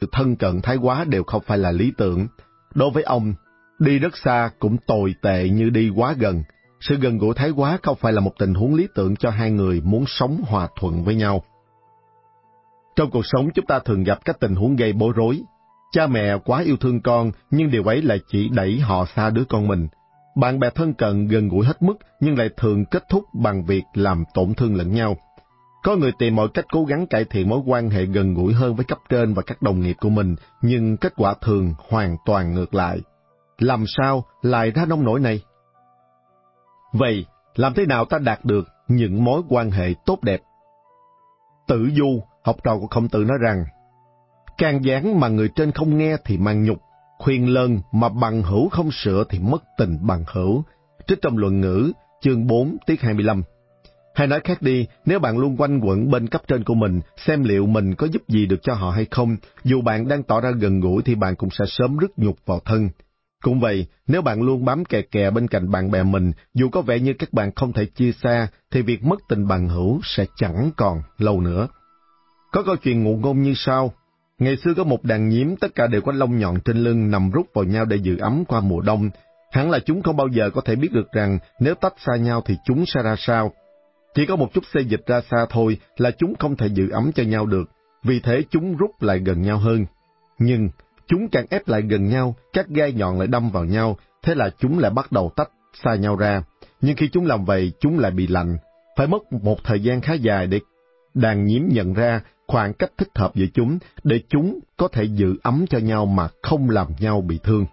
sự thân cận thái quá đều không phải là lý tưởng. Đối với ông, đi rất xa cũng tồi tệ như đi quá gần. Sự gần gũi thái quá không phải là một tình huống lý tưởng cho hai người muốn sống hòa thuận với nhau. Trong cuộc sống chúng ta thường gặp các tình huống gây bối rối. Cha mẹ quá yêu thương con, nhưng điều ấy lại chỉ đẩy họ xa đứa con mình. Bạn bè thân cận gần gũi hết mức, nhưng lại thường kết thúc bằng việc làm tổn thương lẫn nhau. Có người tìm mọi cách cố gắng cải thiện mối quan hệ gần gũi hơn với cấp trên và các đồng nghiệp của mình, nhưng kết quả thường hoàn toàn ngược lại. Làm sao lại ra nông nỗi này? Vậy, làm thế nào ta đạt được những mối quan hệ tốt đẹp? Tử Du, học trò của Khổng Tử nói rằng, can gián mà người trên không nghe thì mang nhục, khuyên lơn mà bằng hữu không sửa thì mất tình bằng hữu. Trích trong Luận Ngữ, chương 4, tiết 25. Hay nói khác đi, nếu bạn luôn quanh quẩn bên cấp trên của mình, xem liệu mình có giúp gì được cho họ hay không, dù bạn đang tỏ ra gần gũi thì bạn cũng sẽ sớm rứt nhục vào thân. Cũng vậy, nếu bạn luôn bám kè kè bên cạnh bạn bè mình, dù có vẻ như các bạn không thể chia xa, thì việc mất tình bằng hữu sẽ chẳng còn lâu nữa. Có câu chuyện ngụ ngôn như sau. Ngày xưa có một đàn nhím, tất cả đều có lông nhọn trên lưng nằm rút vào nhau để giữ ấm qua mùa đông. Hẳn là chúng không bao giờ có thể biết được rằng nếu tách xa nhau thì chúng sẽ ra sao. Chỉ có một chút xê dịch ra xa thôi là chúng không thể giữ ấm cho nhau được, vì thế chúng rút lại gần nhau hơn. Nhưng chúng càng ép lại gần nhau, các gai nhọn lại đâm vào nhau, thế là chúng lại bắt đầu tách xa nhau ra. Nhưng khi chúng làm vậy, chúng lại bị lạnh. Phải mất một thời gian khá dài để đàn nhím nhận ra khoảng cách thích hợp giữa chúng, để chúng có thể giữ ấm cho nhau mà không làm nhau bị thương.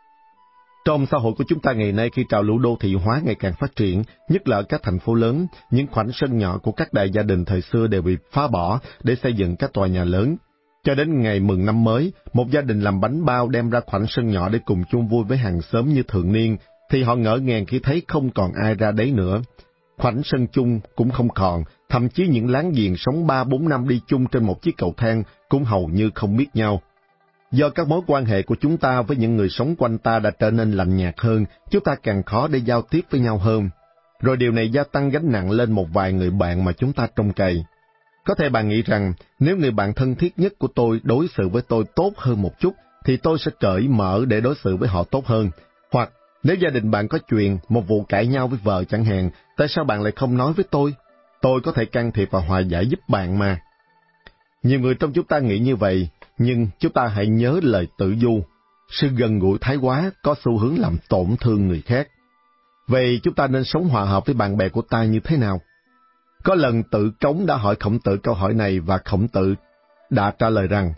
Trong xã hội của chúng ta ngày nay, khi trào lưu đô thị hóa ngày càng phát triển, nhất là ở các thành phố lớn, những khoảnh sân nhỏ của các đại gia đình thời xưa đều bị phá bỏ để xây dựng các tòa nhà lớn. Cho đến ngày mừng năm mới, một gia đình làm bánh bao đem ra khoảnh sân nhỏ để cùng chung vui với hàng xóm như thường niên, thì họ ngỡ ngàng khi thấy không còn ai ra đấy nữa. Khoảnh sân chung cũng không còn, thậm chí những láng giềng sống 3-4 năm đi chung trên một chiếc cầu thang cũng hầu như không biết nhau. Do các mối quan hệ của chúng ta với những người sống quanh ta đã trở nên lạnh nhạt hơn, chúng ta càng khó để giao tiếp với nhau hơn. Rồi điều này gia tăng gánh nặng lên một vài người bạn mà chúng ta trông cậy. Có thể bạn nghĩ rằng, nếu người bạn thân thiết nhất của tôi đối xử với tôi tốt hơn một chút, thì tôi sẽ cởi mở để đối xử với họ tốt hơn. Hoặc, nếu gia đình bạn có chuyện, một vụ cãi nhau với vợ chẳng hạn, tại sao bạn lại không nói với tôi? Tôi có thể can thiệp và hòa giải giúp bạn mà. Nhiều người trong chúng ta nghĩ như vậy, nhưng chúng ta hãy nhớ lời Tử Du. Sự gần gũi thái quá có xu hướng làm tổn thương người khác. Vậy chúng ta nên sống hòa hợp với bạn bè của ta như thế nào? Có lần Tử Cống đã hỏi Khổng Tử câu hỏi này và Khổng Tử đã trả lời rằng,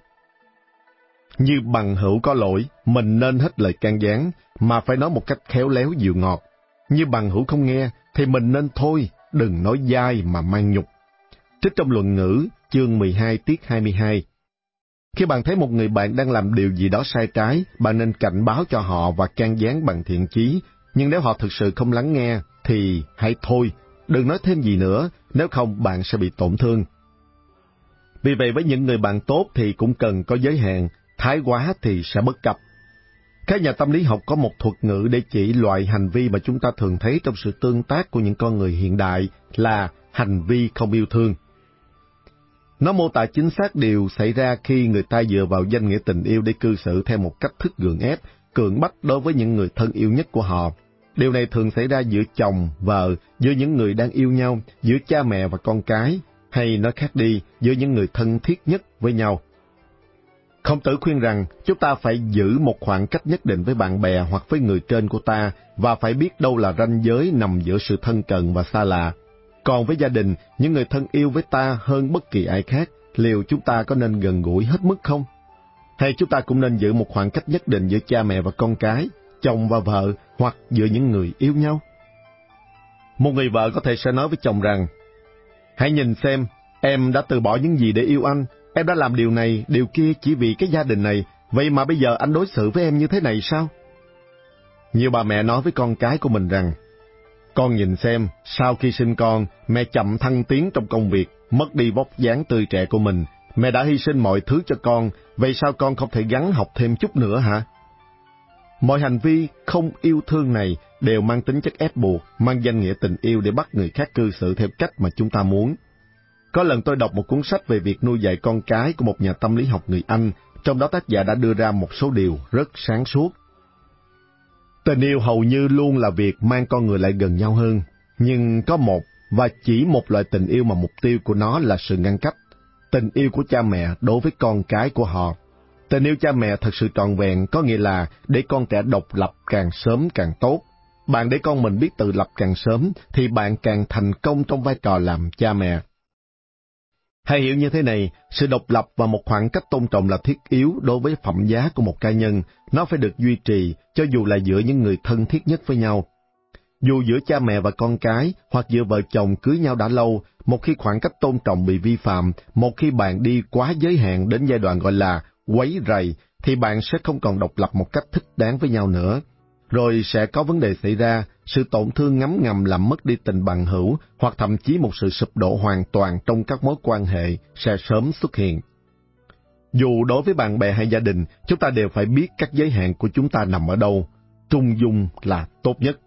như bằng hữu có lỗi, mình nên hết lời can gián, mà phải nói một cách khéo léo dịu ngọt. Như bằng hữu không nghe, thì mình nên thôi, đừng nói dai mà mang nhục. Trích trong Luận Ngữ, chương 12 tiết 22. Khi bạn thấy một người bạn đang làm điều gì đó sai trái, bạn nên cảnh báo cho họ và can gián bằng thiện chí. Nhưng nếu họ thực sự không lắng nghe, thì hãy thôi, đừng nói thêm gì nữa, nếu không bạn sẽ bị tổn thương. Vì vậy với những người bạn tốt thì cũng cần có giới hạn, thái quá thì sẽ bất cập. Các nhà tâm lý học có một thuật ngữ để chỉ loại hành vi mà chúng ta thường thấy trong sự tương tác của những con người hiện đại là hành vi không yêu thương. Nó mô tả chính xác điều xảy ra khi người ta dựa vào danh nghĩa tình yêu để cư xử theo một cách thức gượng ép, cưỡng bách đối với những người thân yêu nhất của họ. Điều này thường xảy ra giữa chồng, vợ, giữa những người đang yêu nhau, giữa cha mẹ và con cái, hay nói khác đi, giữa những người thân thiết nhất với nhau. Khổng Tử khuyên rằng chúng ta phải giữ một khoảng cách nhất định với bạn bè hoặc với người trên của ta và phải biết đâu là ranh giới nằm giữa sự thân cận và xa lạ. Còn với gia đình, những người thân yêu với ta hơn bất kỳ ai khác, liệu chúng ta có nên gần gũi hết mức không? Hay chúng ta cũng nên giữ một khoảng cách nhất định giữa cha mẹ và con cái, chồng và vợ hoặc giữa những người yêu nhau? Một người vợ có thể sẽ nói với chồng rằng, hãy nhìn xem, em đã từ bỏ những gì để yêu anh, em đã làm điều này, điều kia chỉ vì cái gia đình này, vậy mà bây giờ anh đối xử với em như thế này sao? Nhiều bà mẹ nói với con cái của mình rằng, con nhìn xem, sau khi sinh con, mẹ chậm thăng tiến trong công việc, mất đi vóc dáng tươi trẻ của mình. Mẹ đã hy sinh mọi thứ cho con, vậy sao con không thể gắng học thêm chút nữa hả? Mọi hành vi không yêu thương này đều mang tính chất ép buộc, mang danh nghĩa tình yêu để bắt người khác cư xử theo cách mà chúng ta muốn. Có lần tôi đọc một cuốn sách về việc nuôi dạy con cái của một nhà tâm lý học người Anh. trong đó tác giả đã đưa ra một số điều rất sáng suốt. Tình yêu hầu như luôn là việc mang con người lại gần nhau hơn, nhưng có một và chỉ một loại tình yêu mà mục tiêu của nó là sự ngăn cách, tình yêu của cha mẹ đối với con cái của họ. Tình yêu cha mẹ thật sự trọn vẹn có nghĩa là để con trẻ độc lập càng sớm càng tốt. Bạn để con mình biết tự lập càng sớm thì bạn càng thành công trong vai trò làm cha mẹ. Hãy hiểu như thế này, sự độc lập và một khoảng cách tôn trọng là thiết yếu đối với phẩm giá của một cá nhân. Nó phải được duy trì cho dù là giữa những người thân thiết nhất với nhau. Dù giữa cha mẹ và con cái hoặc giữa vợ chồng cưới nhau đã lâu, một khi khoảng cách tôn trọng bị vi phạm, một khi bạn đi quá giới hạn đến giai đoạn gọi là quấy rầy, thì bạn sẽ không còn độc lập một cách thích đáng với nhau nữa. Rồi sẽ có vấn đề xảy ra, sự tổn thương ngấm ngầm làm mất đi tình bằng hữu hoặc thậm chí một sự sụp đổ hoàn toàn trong các mối quan hệ sẽ sớm xuất hiện. Dù đối với bạn bè hay gia đình, chúng ta đều phải biết các giới hạn của chúng ta nằm ở đâu. Trung dung là tốt nhất.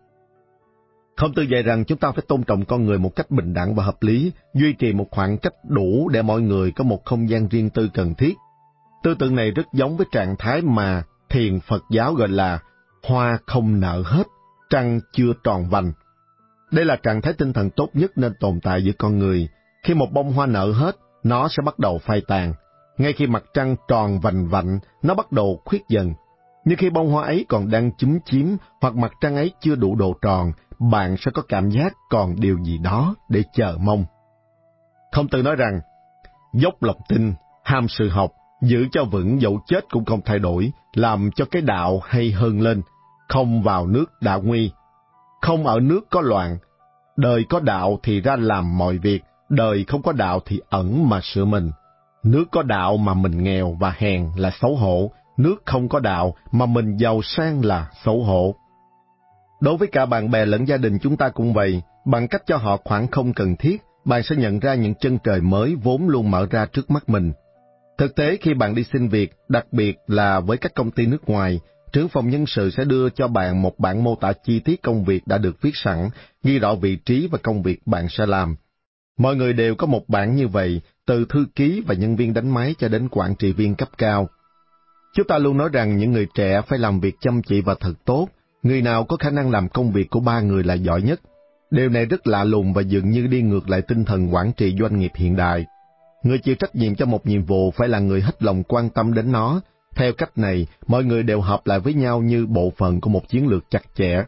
Không tư dạy rằng chúng ta phải tôn trọng con người một cách bình đẳng và hợp lý, duy trì một khoảng cách đủ để mọi người có một không gian riêng tư cần thiết. Tư tưởng này rất giống với trạng thái mà thiền Phật giáo gọi là hoa không nở hết, trăng chưa tròn vành. Đây là trạng thái tinh thần tốt nhất nên tồn tại giữa con người. Khi một bông hoa nở hết, nó sẽ bắt đầu phai tàn. Ngay khi mặt trăng tròn vành vạnh, nó bắt đầu khuyết dần. Nhưng khi bông hoa ấy còn đang chúm chím hoặc mặt trăng ấy chưa đủ độ tròn, bạn sẽ có cảm giác còn điều gì đó để chờ mong. Khổng Tử nói rằng, dốc lòng tin, ham sự học, giữ cho vững dẫu chết cũng không thay đổi, làm cho cái đạo hay hơn lên, không vào nước đạo nguy. Không ở nước có loạn, đời có đạo thì ra làm mọi việc, đời không có đạo thì ẩn mà sửa mình. Nước có đạo mà mình nghèo và hèn là xấu hổ, nước không có đạo mà mình giàu sang là xấu hổ. Đối với cả bạn bè lẫn gia đình chúng ta cũng vậy, bằng cách cho họ khoảng không cần thiết, bạn sẽ nhận ra những chân trời mới vốn luôn mở ra trước mắt mình. Thực tế khi bạn đi xin việc, đặc biệt là với các công ty nước ngoài, trưởng phòng nhân sự sẽ đưa cho bạn một bản mô tả chi tiết công việc đã được viết sẵn, ghi rõ vị trí và công việc bạn sẽ làm. Mọi người đều có một bản như vậy, từ thư ký và nhân viên đánh máy cho đến quản trị viên cấp cao. Chúng ta luôn nói rằng những người trẻ phải làm việc chăm chỉ và thật tốt, người nào có khả năng làm công việc của ba người là giỏi nhất. Điều này rất lạ lùng và dường như đi ngược lại tinh thần quản trị doanh nghiệp hiện đại. Người chịu trách nhiệm cho một nhiệm vụ phải là người hết lòng quan tâm đến nó. Theo cách này, mọi người đều hợp lại với nhau như bộ phận của một chiến lược chặt chẽ.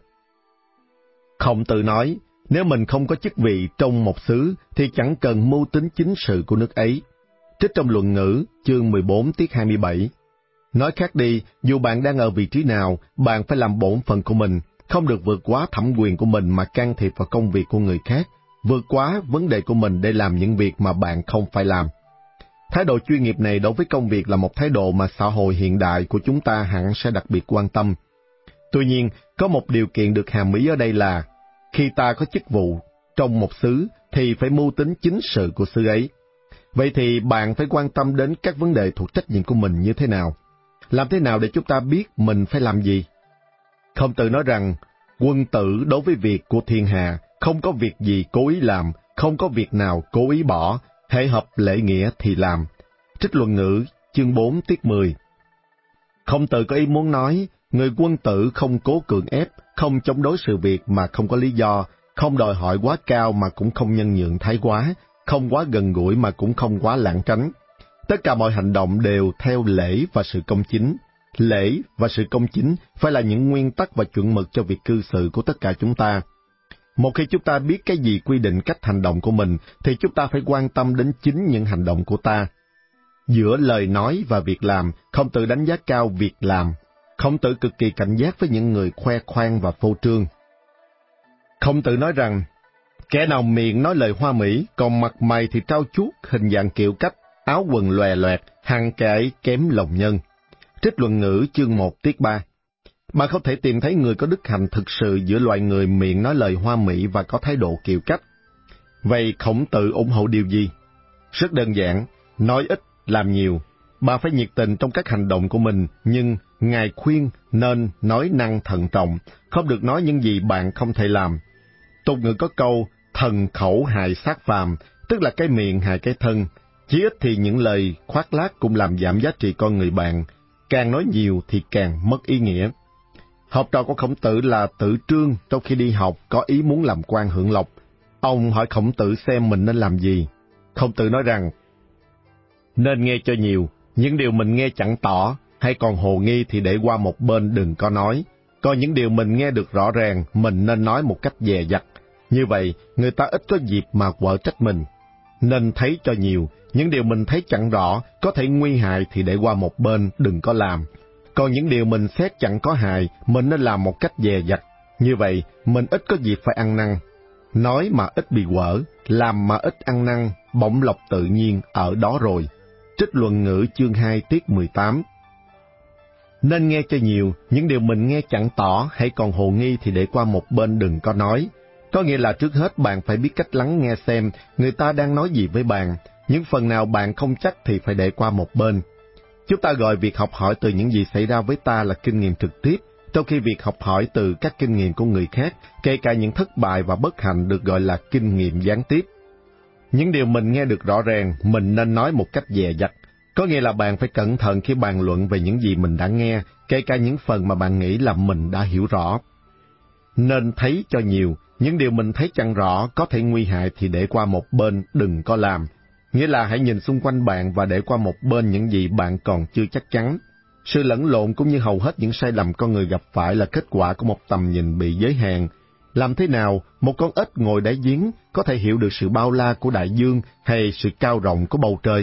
Khổng Tử nói, nếu mình không có chức vị trong một xứ, thì chẳng cần mưu tính chính sự của nước ấy. Trích trong Luận Ngữ, chương 14 tiết 27. Nói khác đi, dù bạn đang ở vị trí nào, bạn phải làm bổn phận của mình, không được vượt quá thẩm quyền của mình mà can thiệp vào công việc của người khác, vượt quá vấn đề của mình để làm những việc mà bạn không phải làm. Thái độ chuyên nghiệp này đối với công việc là một thái độ mà xã hội hiện đại của chúng ta hẳn sẽ đặc biệt quan tâm. Tuy nhiên, có một điều kiện được hàm ý ở đây là, khi ta có chức vụ trong một xứ thì phải mưu tính chính sự của xứ ấy. Vậy thì bạn phải quan tâm đến các vấn đề thuộc trách nhiệm của mình như thế nào? Làm thế nào để chúng ta biết mình phải làm gì? Khổng Tử nói rằng, quân tử đối với việc của thiên hạ, không có việc gì cố ý làm, không có việc nào cố ý bỏ, hễ hợp lễ nghĩa thì làm. Trích Luận Ngữ, chương 4 tiết 10. Khổng Tử có ý muốn nói, người quân tử không cố cưỡng ép, không chống đối sự việc mà không có lý do, không đòi hỏi quá cao mà cũng không nhân nhượng thái quá, không quá gần gũi mà cũng không quá lảng tránh. Tất cả mọi hành động đều theo lễ và sự công chính. Lễ và sự công chính phải là những nguyên tắc và chuẩn mực cho việc cư xử của tất cả chúng ta. Một khi chúng ta biết cái gì quy định cách hành động của mình, thì chúng ta phải quan tâm đến chính những hành động của ta. Giữa lời nói và việc làm, Khổng Tử đánh giá cao việc làm. Khổng Tử cực kỳ cảnh giác với những người khoe khoang và phô trương. Khổng Tử nói rằng, kẻ nào miệng nói lời hoa mỹ, còn mặt mày thì trau chuốt, hình dạng kiểu cách, áo quần lòe loẹt, hằng kẻ ấy kém lòng nhân. Trích Luận Ngữ chương 1 tiết 3. Bạn không thể tìm thấy người có đức hạnh thực sự giữa loại người miệng nói lời hoa mỹ và có thái độ kiêu cách. Vậy Khổng Tử ủng hộ điều gì? Rất đơn giản, nói ít, làm nhiều. Bạn phải nhiệt tình trong các hành động của mình, nhưng Ngài khuyên nên nói năng thận trọng, không được nói những gì bạn không thể làm. Tục ngữ có câu, thần khẩu hại sát phàm, tức là cái miệng hại cái thân. Chí ít thì những lời khoác lác cũng làm giảm giá trị con người bạn, càng nói nhiều thì càng mất ý nghĩa. Học trò của Khổng Tử là Tử Trương trong khi đi học có ý muốn làm quan hưởng lộc. Ông hỏi Khổng Tử xem mình nên làm gì. Khổng Tử nói rằng, nên nghe cho nhiều, những điều mình nghe chẳng tỏ, hay còn hồ nghi thì để qua một bên đừng có nói. Còn những điều mình nghe được rõ ràng, mình nên nói một cách dè dặt. Như vậy, người ta ít có dịp mà quở trách mình. Nên thấy cho nhiều, những điều mình thấy chẳng rõ, có thể nguy hại thì để qua một bên đừng có làm. Còn những điều mình xét chẳng có hại, mình nên làm một cách dè dặt. Như vậy, mình ít có dịp phải ăn năn. Nói mà ít bị quở, làm mà ít ăn năn, bổng lộc tự nhiên ở đó rồi. Trích Luận Ngữ chương 2 tiết 18. Nên nghe cho nhiều, những điều mình nghe chẳng tỏ hay còn hồ nghi thì để qua một bên đừng có nói. Có nghĩa là trước hết bạn phải biết cách lắng nghe xem người ta đang nói gì với bạn. Những phần nào bạn không chắc thì phải để qua một bên. Chúng ta gọi việc học hỏi từ những gì xảy ra với ta là kinh nghiệm trực tiếp, trong khi việc học hỏi từ các kinh nghiệm của người khác, kể cả những thất bại và bất hạnh được gọi là kinh nghiệm gián tiếp. Những điều mình nghe được rõ ràng, mình nên nói một cách dè dặt. Có nghĩa là bạn phải cẩn thận khi bàn luận về những gì mình đã nghe, kể cả những phần mà bạn nghĩ là mình đã hiểu rõ. Nên thấy cho nhiều, những điều mình thấy chẳng rõ, có thể nguy hại thì để qua một bên, đừng có làm. Nghĩa là hãy nhìn xung quanh bạn và để qua một bên những gì bạn còn chưa chắc chắn. Sự lẫn lộn cũng như hầu hết những sai lầm con người gặp phải là kết quả của một tầm nhìn bị giới hạn. Làm thế nào một con ếch ngồi đáy giếng có thể hiểu được sự bao la của đại dương hay sự cao rộng của bầu trời?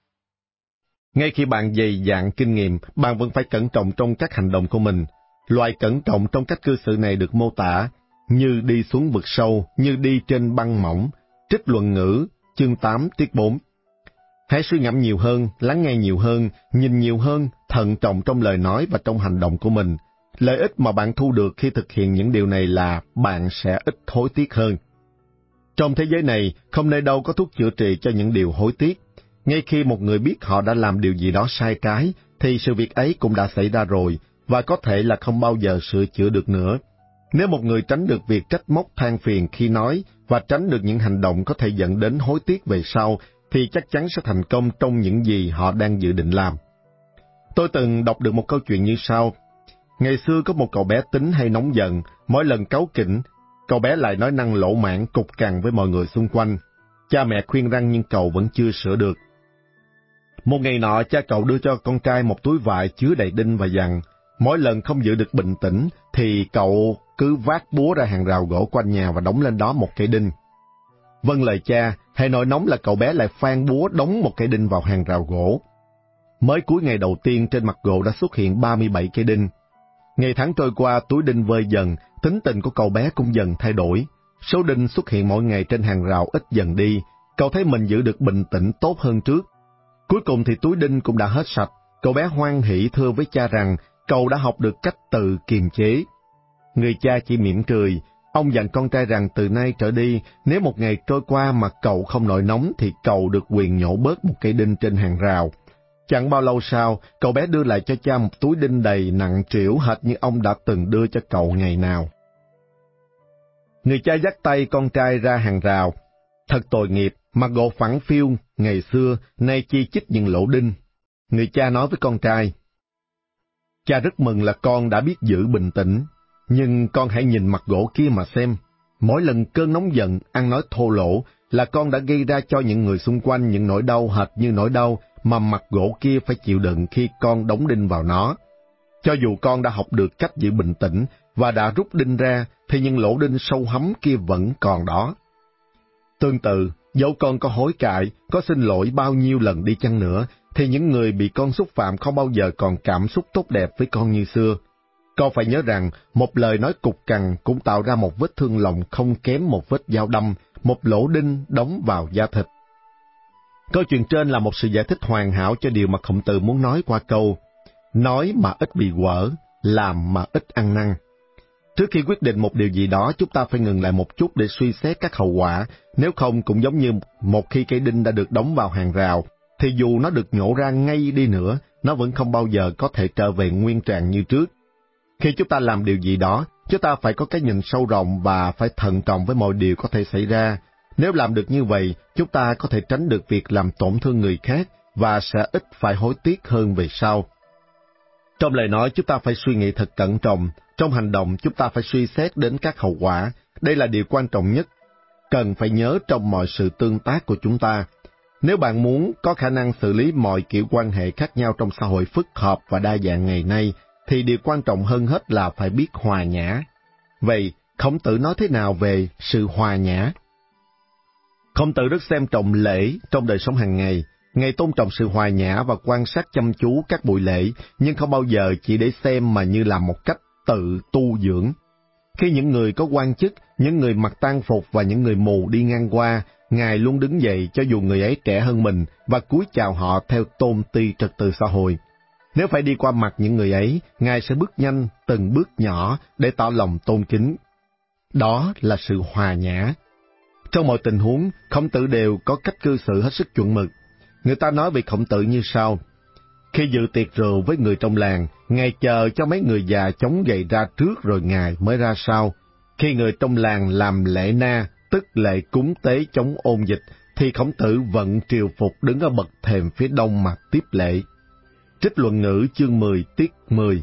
Ngay khi bạn dày dạn kinh nghiệm, bạn vẫn phải cẩn trọng trong các hành động của mình. Loại cẩn trọng trong cách cư xử này được mô tả như đi xuống vực sâu, như đi trên băng mỏng. Trích Luận Ngữ, chương 8, tiết 4. Hãy suy ngẫm nhiều hơn, lắng nghe nhiều hơn, nhìn nhiều hơn, thận trọng trong lời nói và trong hành động của mình. Lợi ích mà bạn thu được khi thực hiện những điều này là bạn sẽ ít hối tiếc hơn. Trong thế giới này, không nơi đâu có thuốc chữa trị cho những điều hối tiếc. Ngay khi một người biết họ đã làm điều gì đó sai trái, thì sự việc ấy cũng đã xảy ra rồi, và có thể là không bao giờ sửa chữa được nữa. Nếu một người tránh được việc trách móc than phiền khi nói, và tránh được những hành động có thể dẫn đến hối tiếc về sau, thì chắc chắn sẽ thành công trong những gì họ đang dự định làm. Tôi từng đọc được một câu chuyện như sau. Ngày xưa có một cậu bé tính hay nóng giận, mỗi lần cáu kỉnh, cậu bé lại nói năng lỗ mãng cục cằn với mọi người xung quanh. Cha mẹ khuyên răn nhưng cậu vẫn chưa sửa được. Một ngày nọ, cha cậu đưa cho con trai một túi vải chứa đầy đinh và dặn, mỗi lần không giữ được bình tĩnh thì cậu cứ vác búa ra hàng rào gỗ quanh nhà và đóng lên đó một cây đinh. Vâng lời cha, hay nổi nóng là cậu bé lại phang búa đóng một cây đinh vào hàng rào gỗ. Mới cuối ngày đầu tiên trên mặt gỗ đã xuất hiện 37 cây đinh. Ngày tháng trôi qua, túi đinh vơi dần, tính tình của cậu bé cũng dần thay đổi. Số đinh xuất hiện mỗi ngày trên hàng rào ít dần đi, cậu thấy mình giữ được bình tĩnh tốt hơn trước. Cuối cùng thì túi đinh cũng đã hết sạch, cậu bé hoan hỉ thưa với cha rằng cậu đã học được cách tự kiềm chế. Người cha chỉ mỉm cười, ông dặn con trai rằng từ nay trở đi, nếu một ngày trôi qua mà cậu không nổi nóng thì cậu được quyền nhổ bớt một cây đinh trên hàng rào. Chẳng bao lâu sau, cậu bé đưa lại cho cha một túi đinh đầy nặng trĩu hệt như ông đã từng đưa cho cậu ngày nào. Người cha dắt tay con trai ra hàng rào. Thật tội nghiệp, mặt gỗ phẳng phiu, ngày xưa, nay chi chít những lỗ đinh. Người cha nói với con trai, cha rất mừng là con đã biết giữ bình tĩnh, nhưng con hãy nhìn mặt gỗ kia mà xem. Mỗi lần cơn nóng giận, ăn nói thô lỗ là con đã gây ra cho những người xung quanh những nỗi đau hệt như nỗi đau mà mặt gỗ kia phải chịu đựng khi con đóng đinh vào nó. Cho dù con đã học được cách giữ bình tĩnh và đã rút đinh ra, thì những lỗ đinh sâu hắm kia vẫn còn đó. Tương tự, dẫu con có hối cải, có xin lỗi bao nhiêu lần đi chăng nữa, thì những người bị con xúc phạm không bao giờ còn cảm xúc tốt đẹp với con như xưa. Con phải nhớ rằng, một lời nói cục cằn cũng tạo ra một vết thương lòng không kém một vết dao đâm, một lỗ đinh đóng vào da thịt. Câu chuyện trên là một sự giải thích hoàn hảo cho điều mà Khổng Tử muốn nói qua câu, nói mà ít bị quở, làm mà ít ăn năn. Trước khi quyết định một điều gì đó, chúng ta phải ngừng lại một chút để suy xét các hậu quả, nếu không cũng giống như một khi cây đinh đã được đóng vào hàng rào, thì dù nó được nhổ ra ngay đi nữa, nó vẫn không bao giờ có thể trở về nguyên trạng như trước. Khi chúng ta làm điều gì đó, chúng ta phải có cái nhìn sâu rộng và phải thận trọng với mọi điều có thể xảy ra. Nếu làm được như vậy, chúng ta có thể tránh được việc làm tổn thương người khác và sẽ ít phải hối tiếc hơn về sau. Trong lời nói, chúng ta phải suy nghĩ thật cẩn trọng. Trong hành động, chúng ta phải suy xét đến các hậu quả. Đây là điều quan trọng nhất, cần phải nhớ trong mọi sự tương tác của chúng ta. Nếu bạn muốn có khả năng xử lý mọi kiểu quan hệ khác nhau trong xã hội phức hợp và đa dạng ngày nay, thì điều quan trọng hơn hết là phải biết hòa nhã. Vậy, Khổng Tử nói thế nào về sự hòa nhã? Khổng Tử rất xem trọng lễ trong đời sống hàng ngày. Ngài tôn trọng sự hòa nhã và quan sát chăm chú các buổi lễ, nhưng không bao giờ chỉ để xem mà như là một cách tự tu dưỡng. Khi những người có quan chức, những người mặc tang phục và những người mù đi ngang qua, Ngài luôn đứng dậy cho dù người ấy trẻ hơn mình và cúi chào họ theo tôn ti trật tự xã hội. Nếu phải đi qua mặt những người ấy, Ngài sẽ bước nhanh, từng bước nhỏ để tỏ lòng tôn kính. Đó là sự hòa nhã. Trong mọi tình huống, Khổng Tử đều có cách cư xử hết sức chuẩn mực. Người ta nói về Khổng Tử như sau: khi dự tiệc rượu với người trong làng, Ngài chờ cho mấy người già chống gậy ra trước rồi Ngài mới ra sau. Khi người trong làng làm lễ na, tức lễ cúng tế chống ôn dịch, thì Khổng Tử vận triều phục đứng ở bậc thềm phía đông mà tiếp lễ. Trích Luận Ngữ chương 10 tiết 10.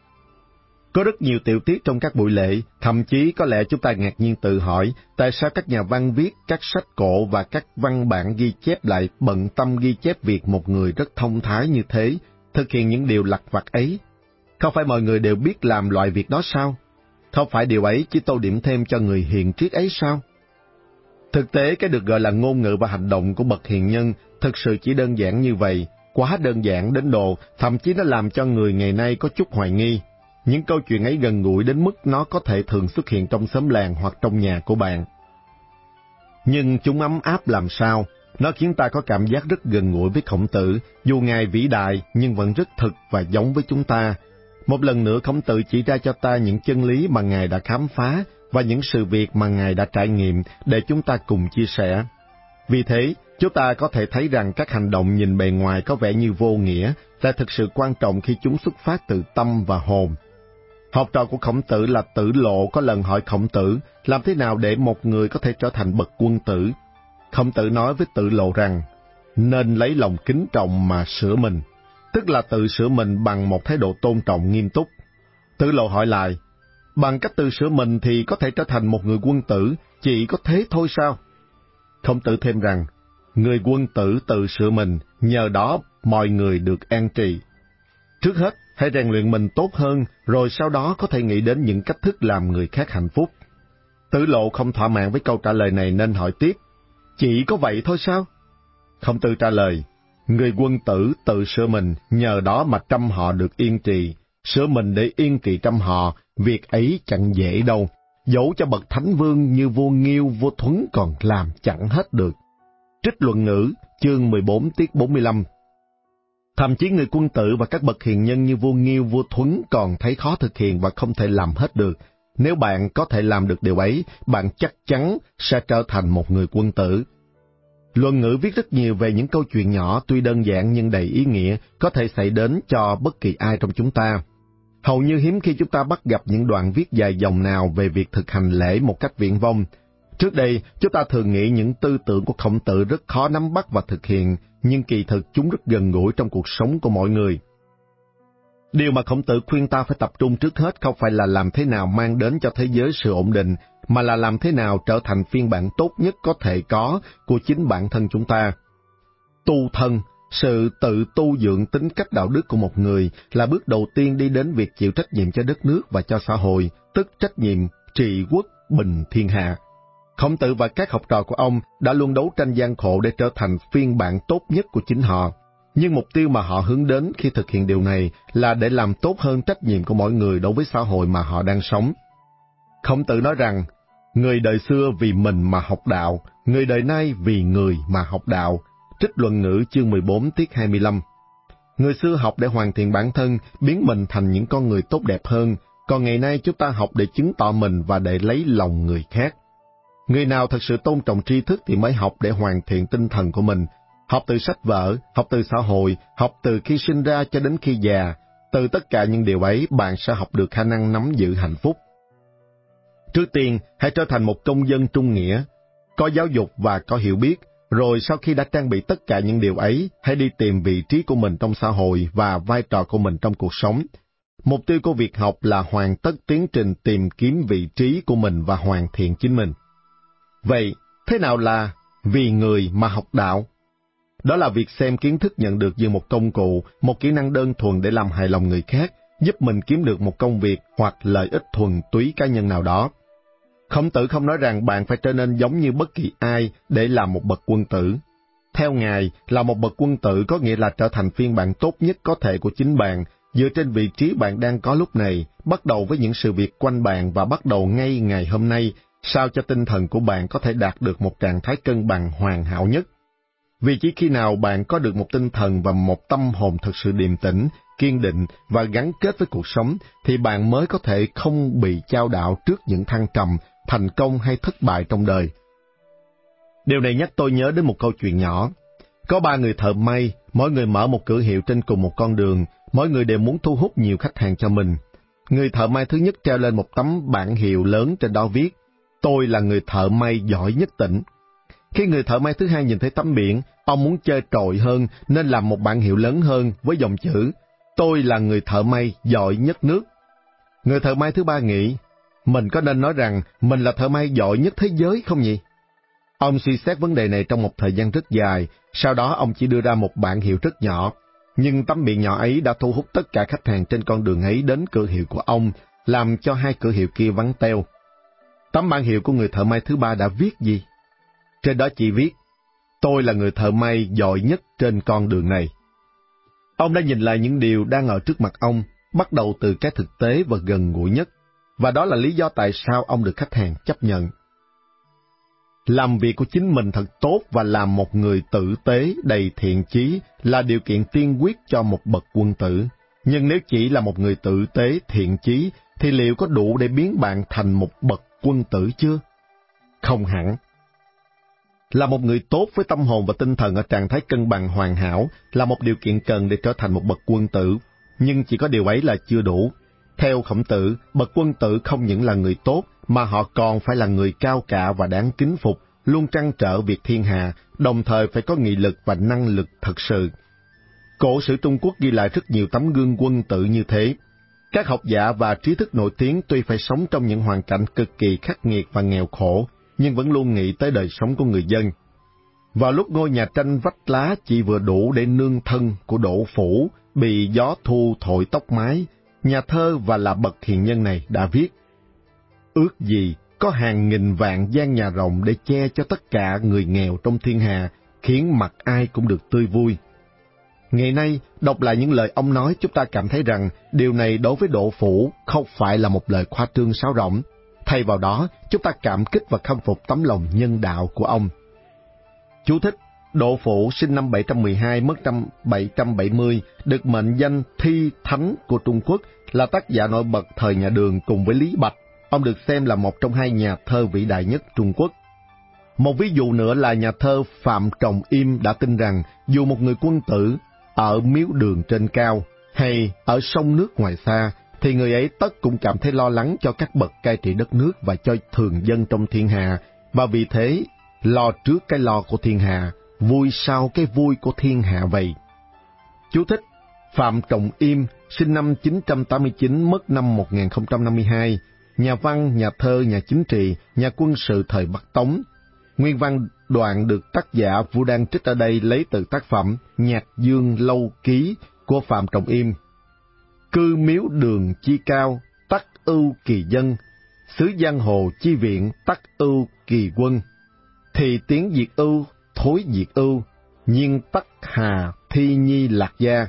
Có rất nhiều tiểu tiết trong các buổi lễ, thậm chí có lẽ chúng ta ngạc nhiên tự hỏi tại sao các nhà văn viết các sách cổ và các văn bản ghi chép lại bận tâm ghi chép việc một người rất thông thái như thế, thực hiện những điều lặt vặt ấy. Không phải mọi người đều biết làm loại việc đó sao? Không phải điều ấy chỉ tô điểm thêm cho người hiền triết ấy sao? Thực tế, cái được gọi là ngôn ngữ và hành động của bậc hiền nhân thực sự chỉ đơn giản như vậy, quá đơn giản đến độ thậm chí nó làm cho người ngày nay có chút hoài nghi. Những câu chuyện ấy gần gũi đến mức nó có thể thường xuất hiện trong xóm làng hoặc trong nhà của bạn. Nhưng chúng ấm áp làm sao? Nó khiến ta có cảm giác rất gần gũi với Khổng Tử, dù Ngài vĩ đại nhưng vẫn rất thực và giống với chúng ta. Một lần nữa Khổng Tử chỉ ra cho ta những chân lý mà Ngài đã khám phá và những sự việc mà Ngài đã trải nghiệm để chúng ta cùng chia sẻ. Vì thế, chúng ta có thể thấy rằng các hành động nhìn bề ngoài có vẻ như vô nghĩa là thực sự quan trọng khi chúng xuất phát từ tâm và hồn. Học trò của Khổng Tử là Tử Lộ có lần hỏi Khổng Tử làm thế nào để một người có thể trở thành bậc quân tử. Khổng Tử nói với Tử Lộ rằng, nên lấy lòng kính trọng mà sửa mình, tức là tự sửa mình bằng một thái độ tôn trọng nghiêm túc. Tử Lộ hỏi lại, bằng cách tự sửa mình thì có thể trở thành một người quân tử, chỉ có thế thôi sao? Khổng Tử thêm rằng, người quân tử tự sửa mình, nhờ đó mọi người được an trì. Trước hết, hãy rèn luyện mình tốt hơn, rồi sau đó có thể nghĩ đến những cách thức làm người khác hạnh phúc. Tử Lộ không thỏa mãn với câu trả lời này nên hỏi tiếp, chỉ có vậy thôi sao? Khổng Tử trả lời, người quân tử tự sửa mình, nhờ đó mà trăm họ được yên trì. Sửa mình để yên trị trăm họ, việc ấy chẳng dễ đâu. Dẫu cho bậc thánh vương như vua Nghiêu, vua Thuấn còn làm chẳng hết được. Trích Luận Ngữ, chương 14 tiết 45. Thậm chí người quân tử và các bậc hiền nhân như vua Nghiêu, vua Thuấn còn thấy khó thực hiện và không thể làm hết được. Nếu bạn có thể làm được điều ấy, bạn chắc chắn sẽ trở thành một người quân tử. Luận Ngữ viết rất nhiều về những câu chuyện nhỏ tuy đơn giản nhưng đầy ý nghĩa, có thể xảy đến cho bất kỳ ai trong chúng ta. Hầu như hiếm khi chúng ta bắt gặp những đoạn viết dài dòng nào về việc thực hành lễ một cách viển vông. Trước đây, chúng ta thường nghĩ những tư tưởng của Khổng Tử rất khó nắm bắt và thực hiện, nhưng kỳ thực chúng rất gần gũi trong cuộc sống của mỗi người. Điều mà Khổng Tử khuyên ta phải tập trung trước hết không phải là làm thế nào mang đến cho thế giới sự ổn định, mà là làm thế nào trở thành phiên bản tốt nhất có thể có của chính bản thân chúng ta. Tu thân, sự tự tu dưỡng tính cách đạo đức của một người là bước đầu tiên đi đến việc chịu trách nhiệm cho đất nước và cho xã hội, tức trách nhiệm trị quốc bình thiên hạ. Khổng Tử và các học trò của ông đã luôn đấu tranh gian khổ để trở thành phiên bản tốt nhất của chính họ. Nhưng mục tiêu mà họ hướng đến khi thực hiện điều này là để làm tốt hơn trách nhiệm của mỗi người đối với xã hội mà họ đang sống. Khổng Tử nói rằng, người đời xưa vì mình mà học đạo, người đời nay vì người mà học đạo. Trích Luận Ngữ chương 14 tiết 25. Người xưa học để hoàn thiện bản thân, biến mình thành những con người tốt đẹp hơn, còn ngày nay chúng ta học để chứng tỏ mình và để lấy lòng người khác. Người nào thật sự tôn trọng tri thức thì mới học để hoàn thiện tinh thần của mình. Học từ sách vở, học từ xã hội, học từ khi sinh ra cho đến khi già. Từ tất cả những điều ấy, bạn sẽ học được khả năng nắm giữ hạnh phúc. Trước tiên, hãy trở thành một công dân trung nghĩa. có giáo dục và có hiểu biết. Rồi sau khi đã trang bị tất cả những điều ấy, hãy đi tìm vị trí của mình trong xã hội và vai trò của mình trong cuộc sống. Mục tiêu của việc học là hoàn tất tiến trình tìm kiếm vị trí của mình và hoàn thiện chính mình. Vậy, thế nào là vì người mà học đạo? Đó là việc xem kiến thức nhận được như một công cụ, một kỹ năng đơn thuần để làm hài lòng người khác, giúp mình kiếm được một công việc hoặc lợi ích thuần túy cá nhân nào đó. Khổng Tử không nói rằng bạn phải trở nên giống như bất kỳ ai để làm một bậc quân tử. Theo Ngài, là một bậc quân tử có nghĩa là trở thành phiên bản tốt nhất có thể của chính bạn, dựa trên vị trí bạn đang có lúc này, bắt đầu với những sự việc quanh bạn và bắt đầu ngay ngày hôm nay, sao cho tinh thần của bạn có thể đạt được một trạng thái cân bằng hoàn hảo nhất. Vì chỉ khi nào bạn có được một tinh thần và một tâm hồn thực sự điềm tĩnh, kiên định và gắn kết với cuộc sống, thì bạn mới có thể không bị chao đảo trước những thăng trầm, thành công hay thất bại trong đời. Điều này nhắc tôi nhớ đến một câu chuyện nhỏ. Có 3 người thợ may, mỗi người mở một cửa hiệu trên cùng một con đường, mỗi người đều muốn thu hút nhiều khách hàng cho mình. Người thợ may thứ nhất treo lên một tấm bảng hiệu lớn, trên đó viết: "Tôi là người thợ may giỏi nhất tỉnh." Khi người thợ may thứ hai nhìn thấy tấm biển, ông muốn chơi trội hơn nên làm một bảng hiệu lớn hơn với dòng chữ: "Tôi là người thợ may giỏi nhất nước." Người thợ may thứ ba nghĩ: mình có nên nói rằng mình là thợ may giỏi nhất thế giới không nhỉ? Ông suy xét vấn đề này trong một thời gian rất dài, sau đó ông chỉ đưa ra một bảng hiệu rất nhỏ. Nhưng tấm biển nhỏ ấy đã thu hút tất cả khách hàng trên con đường ấy đến cửa hiệu của ông, làm cho 2 cửa hiệu kia vắng teo. Tấm bảng hiệu của người thợ may thứ ba đã viết gì? Trên đó chỉ viết: "Tôi là người thợ may giỏi nhất trên con đường này." Ông đã nhìn lại những điều đang ở trước mặt ông, bắt đầu từ cái thực tế và gần gũi nhất, và đó là lý do tại sao ông được khách hàng chấp nhận. Làm việc của chính mình thật tốt và làm một người tử tế đầy thiện chí là điều kiện tiên quyết cho một bậc quân tử. Nhưng nếu chỉ là một người tử tế thiện chí, thì liệu có đủ để biến bạn thành một bậc quân tử chưa? Không hẳn. Là một người tốt với tâm hồn và tinh thần ở trạng thái cân bằng hoàn hảo là một điều kiện cần để trở thành một bậc quân tử, nhưng chỉ có điều ấy là chưa đủ. Theo Khổng Tử, bậc quân tử không những là người tốt, mà họ còn phải là người cao cả và đáng kính phục, luôn trăn trở việc thiên hạ, đồng thời phải có nghị lực và năng lực thật sự. Cổ sử Trung Quốc ghi lại rất nhiều tấm gương quân tử như thế. Các học giả và trí thức nổi tiếng tuy phải sống trong những hoàn cảnh cực kỳ khắc nghiệt và nghèo khổ, nhưng vẫn luôn nghĩ tới đời sống của người dân. Vào lúc ngôi nhà tranh vách lá chỉ vừa đủ để nương thân của Đỗ Phủ bị gió thu thổi tóc mái, nhà thơ và là bậc hiền nhân này đã viết: "Ước gì có hàng nghìn vạn gian nhà rộng để che cho tất cả người nghèo trong thiên hạ, khiến mặt ai cũng được tươi vui." Ngày nay, đọc lại những lời ông nói, chúng ta cảm thấy rằng điều này đối với Đỗ Phủ không phải là một lời khoa trương sáo rỗng. Thay vào đó, chúng ta cảm kích và khâm phục tấm lòng nhân đạo của ông. Chú thích: Đỗ Phủ sinh năm 712, mất năm 770, được mệnh danh thi thánh của Trung Quốc, là tác giả nổi bật thời nhà Đường cùng với Lý Bạch. Ông được xem là một trong 2 nhà thơ vĩ đại nhất Trung Quốc. Một ví dụ nữa là nhà thơ Phạm Trọng Im đã tin rằng dù một người quân tử ở miếu đường trên cao hay ở sông nước ngoài xa, thì người ấy tất cũng cảm thấy lo lắng cho các bậc cai trị đất nước và cho thường dân trong thiên hạ, và vì thế lo trước cái lo của thiên hạ, vui sau cái vui của thiên hạ vậy. Chú thích: Phạm Trọng Im, sinh năm 989, mất năm 1052, nhà văn, nhà thơ, nhà chính trị, nhà quân sự thời Bắc Tống. Nguyên văn đoạn được tác giả Vũ Đăng trích ở đây lấy từ tác phẩm Nhạc Dương Lâu Ký của Phạm Trọng Im. Cư miếu đường chi cao, tắc ưu kỳ dân, xứ giang hồ chi viện, tắc ưu kỳ quân. Thì tiếng diệt ưu, thối diệt ưu, nhiên tắc hà thi nhi lạc gia.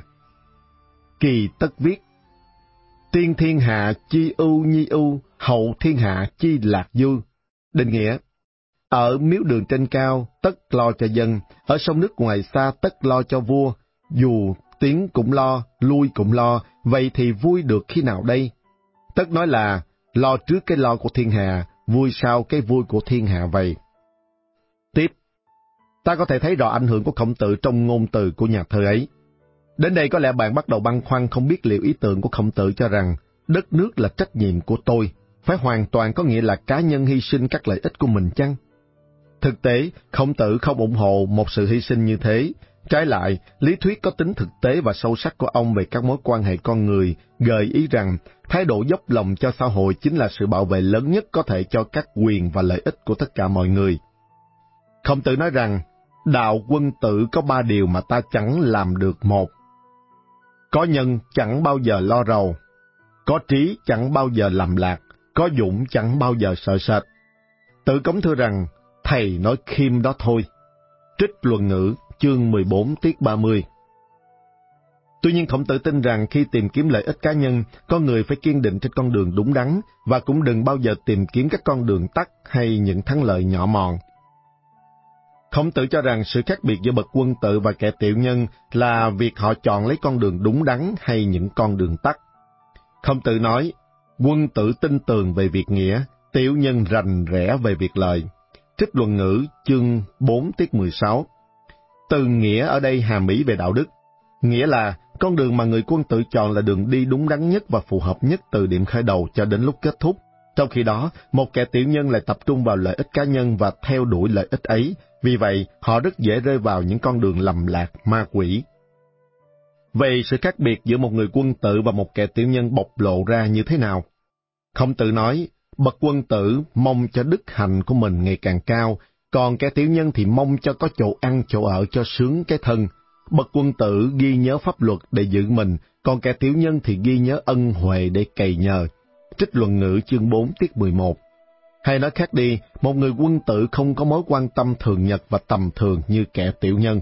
Kỳ tất viết: tiên thiên hạ chi ưu nhi ưu, hậu thiên hạ chi lạc du. Định nghĩa: ở miếu đường trên cao, tất lo cho dân, ở sông nước ngoài xa, tất lo cho vua. Dù tiến cũng lo, lui cũng lo, vậy thì vui được khi nào đây? Tất nói là lo trước cái lo của thiên hạ, vui sau cái vui của thiên hạ vậy. Tiếp, ta có thể thấy rõ ảnh hưởng của Khổng Tử trong ngôn từ của nhà thơ ấy. Đến đây có lẽ bạn bắt đầu băn khoăn không biết liệu ý tưởng của Khổng Tử cho rằng đất nước là trách nhiệm của tôi, phải hoàn toàn có nghĩa là cá nhân hy sinh các lợi ích của mình chăng? Thực tế, Khổng Tử không ủng hộ một sự hy sinh như thế. Trái lại, lý thuyết có tính thực tế và sâu sắc của ông về các mối quan hệ con người gợi ý rằng thái độ dốc lòng cho xã hội chính là sự bảo vệ lớn nhất có thể cho các quyền và lợi ích của tất cả mọi người. Khổng Tử nói rằng, đạo quân tử có 3 điều mà ta chẳng làm được. 1. Có nhân chẳng bao giờ lo rầu, có trí chẳng bao giờ lầm lạc, có dũng chẳng bao giờ sợ sệt. Tử Cống thưa rằng, thầy nói khiêm đó thôi. Trích Luận Ngữ, chương 14 tiết 30. Tuy nhiên Khổng Tử tin rằng khi tìm kiếm lợi ích cá nhân, con người phải kiên định trên con đường đúng đắn và cũng đừng bao giờ tìm kiếm các con đường tắt hay những thắng lợi nhỏ mọn. Khổng Tử cho rằng sự khác biệt giữa bậc quân tử và kẻ tiểu nhân là việc họ chọn lấy con đường đúng đắn hay những con đường tắt. Khổng Tử nói, quân tử tin tường về việc nghĩa, tiểu nhân rành rẽ về việc lợi. Trích Luận Ngữ, chương 4 tiết 16. Từ nghĩa ở đây hàm ý về đạo đức, nghĩa là con đường mà người quân tử chọn là đường đi đúng đắn nhất và phù hợp nhất từ điểm khởi đầu cho đến lúc kết thúc. Trong khi đó, một kẻ tiểu nhân lại tập trung vào lợi ích cá nhân và theo đuổi lợi ích ấy, vì vậy họ rất dễ rơi vào những con đường lầm lạc ma quỷ. Vậy sự khác biệt giữa một người quân tử và một kẻ tiểu nhân bộc lộ ra như thế nào? Khổng Tử nói, bậc quân tử mong cho đức hạnh của mình ngày càng cao, còn kẻ tiểu nhân thì mong cho có chỗ ăn chỗ ở cho sướng cái thân. Bậc quân tử ghi nhớ pháp luật để giữ mình, còn kẻ tiểu nhân thì ghi nhớ ân huệ để cày nhờ. Trích Luận Ngữ chương 4 tiết 11. Hay nói khác đi, một người quân tử không có mối quan tâm thường nhật và tầm thường như kẻ tiểu nhân.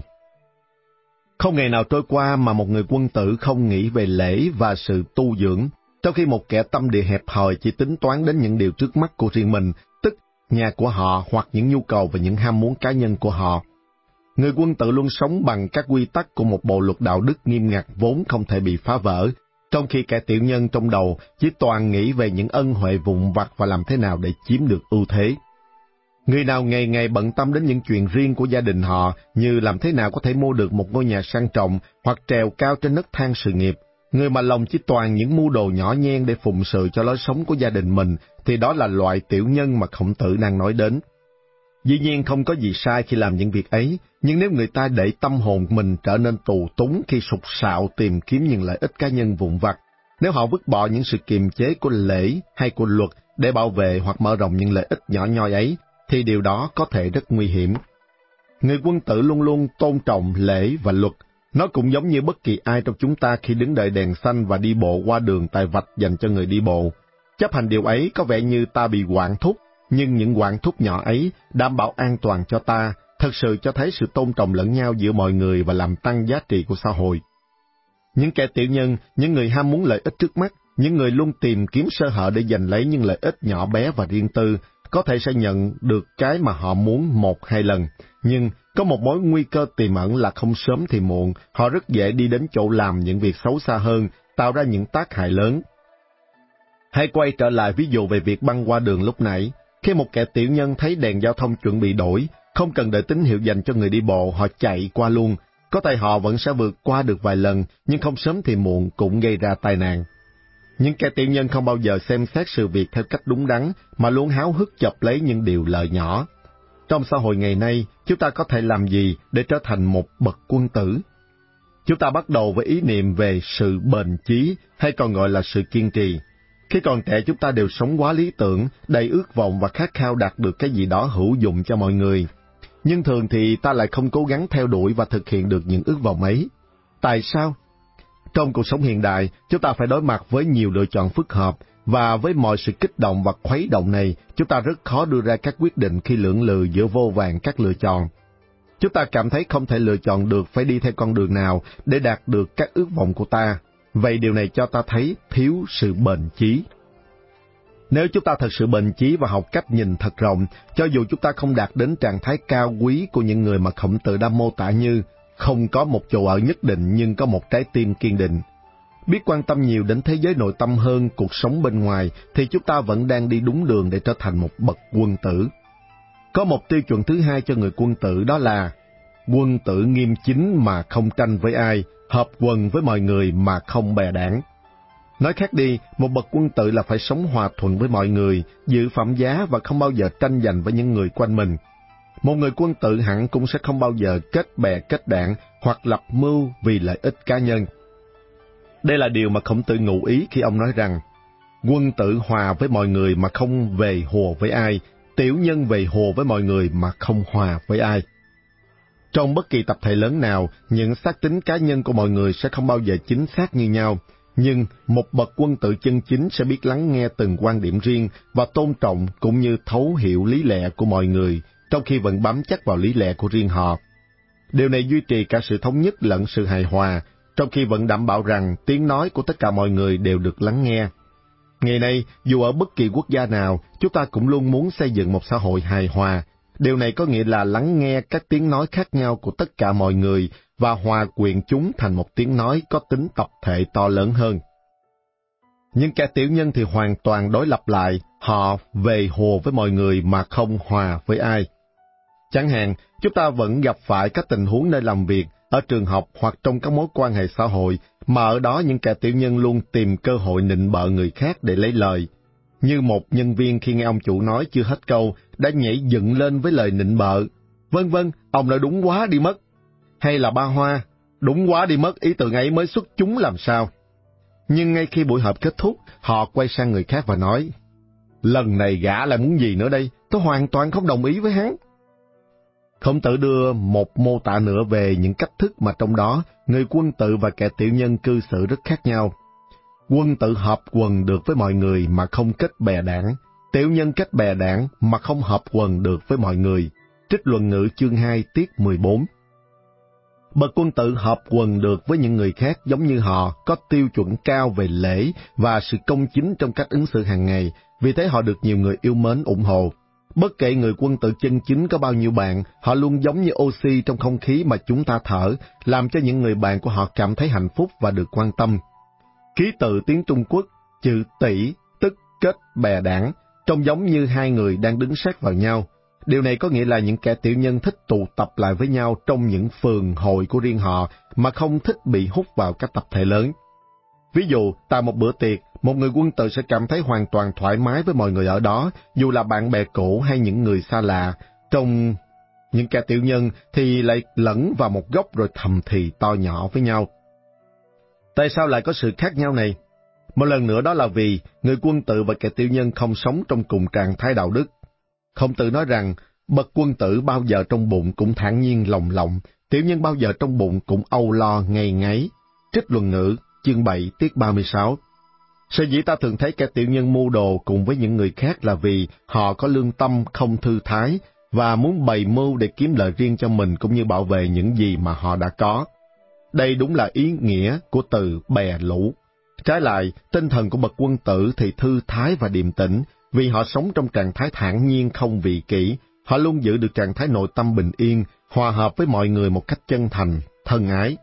Không ngày nào trôi qua mà một người quân tử không nghĩ về lễ và sự tu dưỡng, trong khi một kẻ tâm địa hẹp hòi chỉ tính toán đến những điều trước mắt của riêng mình, tức nhà của họ hoặc những nhu cầu và những ham muốn cá nhân của họ. Người quân tử luôn sống bằng các quy tắc của một bộ luật đạo đức nghiêm ngặt vốn không thể bị phá vỡ, trong khi kẻ tiểu nhân trong đầu chỉ toàn nghĩ về những ân huệ vụn vặt và làm thế nào để chiếm được ưu thế. Người nào ngày ngày bận tâm đến những chuyện riêng của gia đình họ, như làm thế nào có thể mua được một ngôi nhà sang trọng hoặc trèo cao trên nấc thang sự nghiệp, người mà lòng chỉ toàn những mưu đồ nhỏ nhen để phụng sự cho lối sống của gia đình mình, thì đó là loại tiểu nhân mà Khổng Tử đang nói đến. Dĩ nhiên không có gì sai khi làm những việc ấy, nhưng nếu người ta để tâm hồn mình trở nên tù túng khi sục sạo tìm kiếm những lợi ích cá nhân vụn vặt, nếu họ vứt bỏ những sự kiềm chế của lễ hay của luật để bảo vệ hoặc mở rộng những lợi ích nhỏ nhoi ấy, thì điều đó có thể rất nguy hiểm. Người quân tử luôn luôn tôn trọng lễ và luật. Nó cũng giống như bất kỳ ai trong chúng ta khi đứng đợi đèn xanh và đi bộ qua đường tại vạch dành cho người đi bộ. Chấp hành điều ấy có vẻ như ta bị quản thúc, nhưng những quản thúc nhỏ ấy đảm bảo an toàn cho ta, thật sự cho thấy sự tôn trọng lẫn nhau giữa mọi người và làm tăng giá trị của xã hội. Những kẻ tiểu nhân, những người ham muốn lợi ích trước mắt, những người luôn tìm kiếm sơ hở để giành lấy những lợi ích nhỏ bé và riêng tư, có thể sẽ nhận được cái mà họ muốn 1-2 lần, nhưng có một mối nguy cơ tiềm ẩn là không sớm thì muộn, họ rất dễ đi đến chỗ làm những việc xấu xa hơn, tạo ra những tác hại lớn. Hãy quay trở lại ví dụ về việc băng qua đường lúc nãy. Khi một kẻ tiểu nhân thấy đèn giao thông chuẩn bị đổi, không cần đợi tín hiệu dành cho người đi bộ, họ chạy qua luôn. Có thể họ vẫn sẽ vượt qua được vài lần, nhưng không sớm thì muộn cũng gây ra tai nạn. Những kẻ tiểu nhân không bao giờ xem xét sự việc theo cách đúng đắn, mà luôn háo hức chộp lấy những điều lợi nhỏ. Trong xã hội ngày nay, chúng ta có thể làm gì để trở thành một bậc quân tử? Chúng ta bắt đầu với ý niệm về sự bền chí, hay còn gọi là sự kiên trì. Khi còn trẻ chúng ta đều sống quá lý tưởng, đầy ước vọng và khát khao đạt được cái gì đó hữu dụng cho mọi người. Nhưng thường thì ta lại không cố gắng theo đuổi và thực hiện được những ước vọng ấy. Tại sao? Trong cuộc sống hiện đại, chúng ta phải đối mặt với nhiều lựa chọn phức hợp, và với mọi sự kích động và khuấy động này, chúng ta rất khó đưa ra các quyết định khi lưỡng lự giữa vô vàn các lựa chọn. Chúng ta cảm thấy không thể lựa chọn được phải đi theo con đường nào để đạt được các ước vọng của ta. Vậy điều này cho ta thấy thiếu sự bền chí. Nếu chúng ta thật sự bền chí và học cách nhìn thật rộng, cho dù chúng ta không đạt đến trạng thái cao quý của những người mà Khổng Tử đã mô tả như không có một chỗ ở nhất định nhưng có một trái tim kiên định, biết quan tâm nhiều đến thế giới nội tâm hơn cuộc sống bên ngoài, thì chúng ta vẫn đang đi đúng đường để trở thành một bậc quân tử. Có một tiêu chuẩn thứ hai cho người quân tử, đó là quân tử nghiêm chính mà không tranh với ai, hợp quần với mọi người mà không bè đảng. Nói khác đi, một bậc quân tử là phải sống hòa thuận với mọi người, giữ phẩm giá và không bao giờ tranh giành với những người quanh mình. Một người quân tử hẳn cũng sẽ không bao giờ kết bè kết đảng hoặc lập mưu vì lợi ích cá nhân. Đây là điều mà Khổng Tử ngụ ý khi ông nói rằng, quân tử hòa với mọi người mà không về hồ với ai, tiểu nhân về hồ với mọi người mà không hòa với ai. Trong bất kỳ tập thể lớn nào, những xác tính cá nhân của mọi người sẽ không bao giờ chính xác như nhau, nhưng một bậc quân tử chân chính sẽ biết lắng nghe từng quan điểm riêng và tôn trọng cũng như thấu hiểu lý lẽ của mọi người, trong khi vẫn bám chắc vào lý lẽ của riêng họ. Điều này duy trì cả sự thống nhất lẫn sự hài hòa, trong khi vẫn đảm bảo rằng tiếng nói của tất cả mọi người đều được lắng nghe. Ngày nay, dù ở bất kỳ quốc gia nào, chúng ta cũng luôn muốn xây dựng một xã hội hài hòa. Điều này có nghĩa là lắng nghe các tiếng nói khác nhau của tất cả mọi người và hòa quyện chúng thành một tiếng nói có tính tập thể to lớn hơn. Nhưng kẻ tiểu nhân thì hoàn toàn đối lập lại, họ về hồ với mọi người mà không hòa với ai. Chẳng hạn, chúng ta vẫn gặp phải các tình huống nơi làm việc, ở trường học hoặc trong các mối quan hệ xã hội, mà ở đó những kẻ tiểu nhân luôn tìm cơ hội nịnh bợ người khác để lấy lời. Như một nhân viên khi nghe ông chủ nói chưa hết câu, đã nhảy dựng lên với lời nịnh bợ. Vân vân, ông nói đúng quá đi mất. Hay là ba Hoa, đúng quá đi mất, ý tưởng ấy mới xuất chúng làm sao. Nhưng ngay khi buổi họp kết thúc, họ quay sang người khác và nói, lần này gã lại muốn gì nữa đây, tôi hoàn toàn không đồng ý với hắn. Khổng Tử đưa một mô tả nữa về những cách thức mà trong đó người quân tử và kẻ tiểu nhân cư xử rất khác nhau. Quân tử hợp quần được với mọi người mà không kết bè đảng, tiểu nhân kết bè đảng mà không hợp quần được với mọi người. Trích Luận Ngữ chương 2 tiết 14. Bậc quân tử hợp quần được với những người khác giống như họ, có tiêu chuẩn cao về lễ và sự công chính trong cách ứng xử hàng ngày, vì thế họ được nhiều người yêu mến ủng hộ. Bất kể người quân tử chân chính có bao nhiêu bạn, họ luôn giống như oxy trong không khí mà chúng ta thở, làm cho những người bạn của họ cảm thấy hạnh phúc và được quan tâm. Ký tự tiếng Trung Quốc, chữ tỷ, tức kết bè đảng, trông giống như hai người đang đứng sát vào nhau. Điều này có nghĩa là những kẻ tiểu nhân thích tụ tập lại với nhau trong những phường hội của riêng họ mà không thích bị hút vào các tập thể lớn. Ví dụ, tại một bữa tiệc, một người quân tử sẽ cảm thấy hoàn toàn thoải mái với mọi người ở đó, dù là bạn bè cũ hay những người xa lạ. Trong những kẻ tiểu nhân thì lại lẫn vào một góc rồi thầm thì to nhỏ với nhau. Tại sao lại có sự khác nhau này? Một lần nữa đó là vì người quân tử và kẻ tiểu nhân không sống trong cùng trạng thái đạo đức. Khổng Tử nói rằng, bậc quân tử bao giờ trong bụng cũng thản nhiên lồng lộng, tiểu nhân bao giờ trong bụng cũng âu lo ngây ngáy. Trích Luận Ngữ, chương 7, tiết 36. Sở dĩ ta thường thấy kẻ tiểu nhân mưu đồ cùng với những người khác là vì họ có lương tâm không thư thái và muốn bày mưu để kiếm lợi riêng cho mình cũng như bảo vệ những gì mà họ đã có. Đây đúng là ý nghĩa của từ bè lũ. Trái lại, tinh thần của bậc quân tử thì thư thái và điềm tĩnh, vì họ sống trong trạng thái thản nhiên không vị kỷ, họ luôn giữ được trạng thái nội tâm bình yên, hòa hợp với mọi người một cách chân thành, thân ái.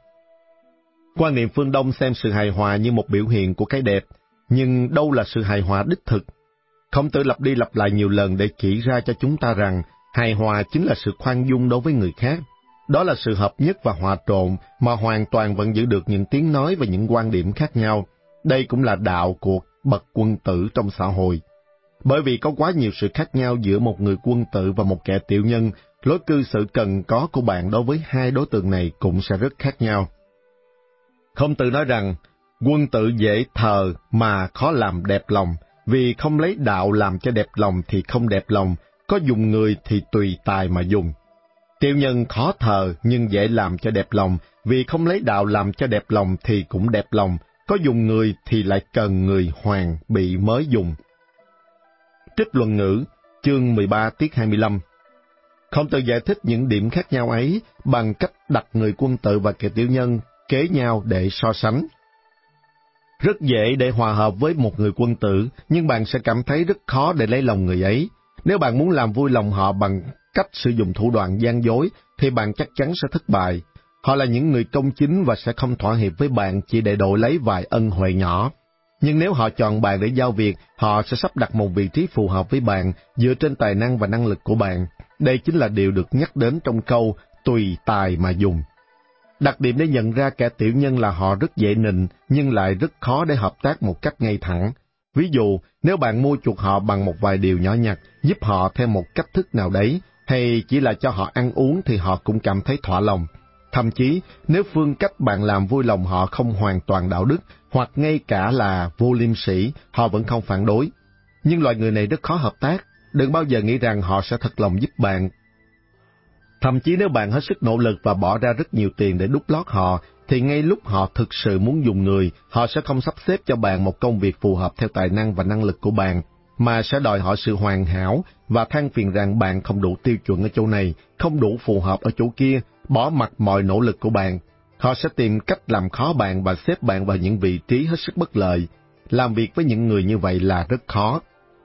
Quan niệm phương Đông xem sự hài hòa như một biểu hiện của cái đẹp, nhưng đâu là sự hài hòa đích thực? Khổng Tử lặp đi lặp lại nhiều lần để chỉ ra cho chúng ta rằng hài hòa chính là sự khoan dung đối với người khác. Đó là sự hợp nhất và hòa trộn mà hoàn toàn vẫn giữ được những tiếng nói và những quan điểm khác nhau. Đây cũng là đạo của bậc quân tử trong xã hội. Bởi vì có quá nhiều sự khác nhau giữa một người quân tử và một kẻ tiểu nhân, lối cư xử cần có của bạn đối với hai đối tượng này cũng sẽ rất khác nhau. Khổng Tử nói rằng, quân tử dễ thờ mà khó làm đẹp lòng, vì không lấy đạo làm cho đẹp lòng thì không đẹp lòng, có dùng người thì tùy tài mà dùng. Tiểu nhân khó thờ nhưng dễ làm cho đẹp lòng, vì không lấy đạo làm cho đẹp lòng thì cũng đẹp lòng, có dùng người thì lại cần người hoàn bị mới dùng. Trích Luận Ngữ, chương 13 tiết 25. Khổng Tử giải thích những điểm khác nhau ấy bằng cách đặt người quân tử và kẻ tiểu nhân kế nhau để so sánh. Rất dễ để hòa hợp với một người quân tử, nhưng bạn sẽ cảm thấy rất khó để lấy lòng người ấy. Nếu bạn muốn làm vui lòng họ bằng cách sử dụng thủ đoạn gian dối, thì bạn chắc chắn sẽ thất bại. Họ là những người công chính và sẽ không thỏa hiệp với bạn chỉ để đổi lấy vài ân huệ nhỏ. Nhưng nếu họ chọn bạn để giao việc, họ sẽ sắp đặt một vị trí phù hợp với bạn dựa trên tài năng và năng lực của bạn. Đây chính là điều được nhắc đến trong câu tùy tài mà dùng. Đặc điểm để nhận ra kẻ tiểu nhân là họ rất dễ nịnh, nhưng lại rất khó để hợp tác một cách ngay thẳng. Ví dụ, nếu bạn mua chuộc họ bằng một vài điều nhỏ nhặt, giúp họ theo một cách thức nào đấy, hay chỉ là cho họ ăn uống thì họ cũng cảm thấy thỏa lòng. Thậm chí, nếu phương cách bạn làm vui lòng họ không hoàn toàn đạo đức, hoặc ngay cả là vô liêm sỉ, họ vẫn không phản đối. Nhưng loài người này rất khó hợp tác, đừng bao giờ nghĩ rằng họ sẽ thật lòng giúp bạn. Thậm chí nếu bạn hết sức nỗ lực và bỏ ra rất nhiều tiền để đút lót họ, thì ngay lúc họ thực sự muốn dùng người, họ sẽ không sắp xếp cho bạn một công việc phù hợp theo tài năng và năng lực của bạn, mà sẽ đòi hỏi sự hoàn hảo và than phiền rằng bạn không đủ tiêu chuẩn ở chỗ này, không đủ phù hợp ở chỗ kia, bỏ mặc mọi nỗ lực của bạn. Họ sẽ tìm cách làm khó bạn và xếp bạn vào những vị trí hết sức bất lợi. Làm việc với những người như vậy là rất khó.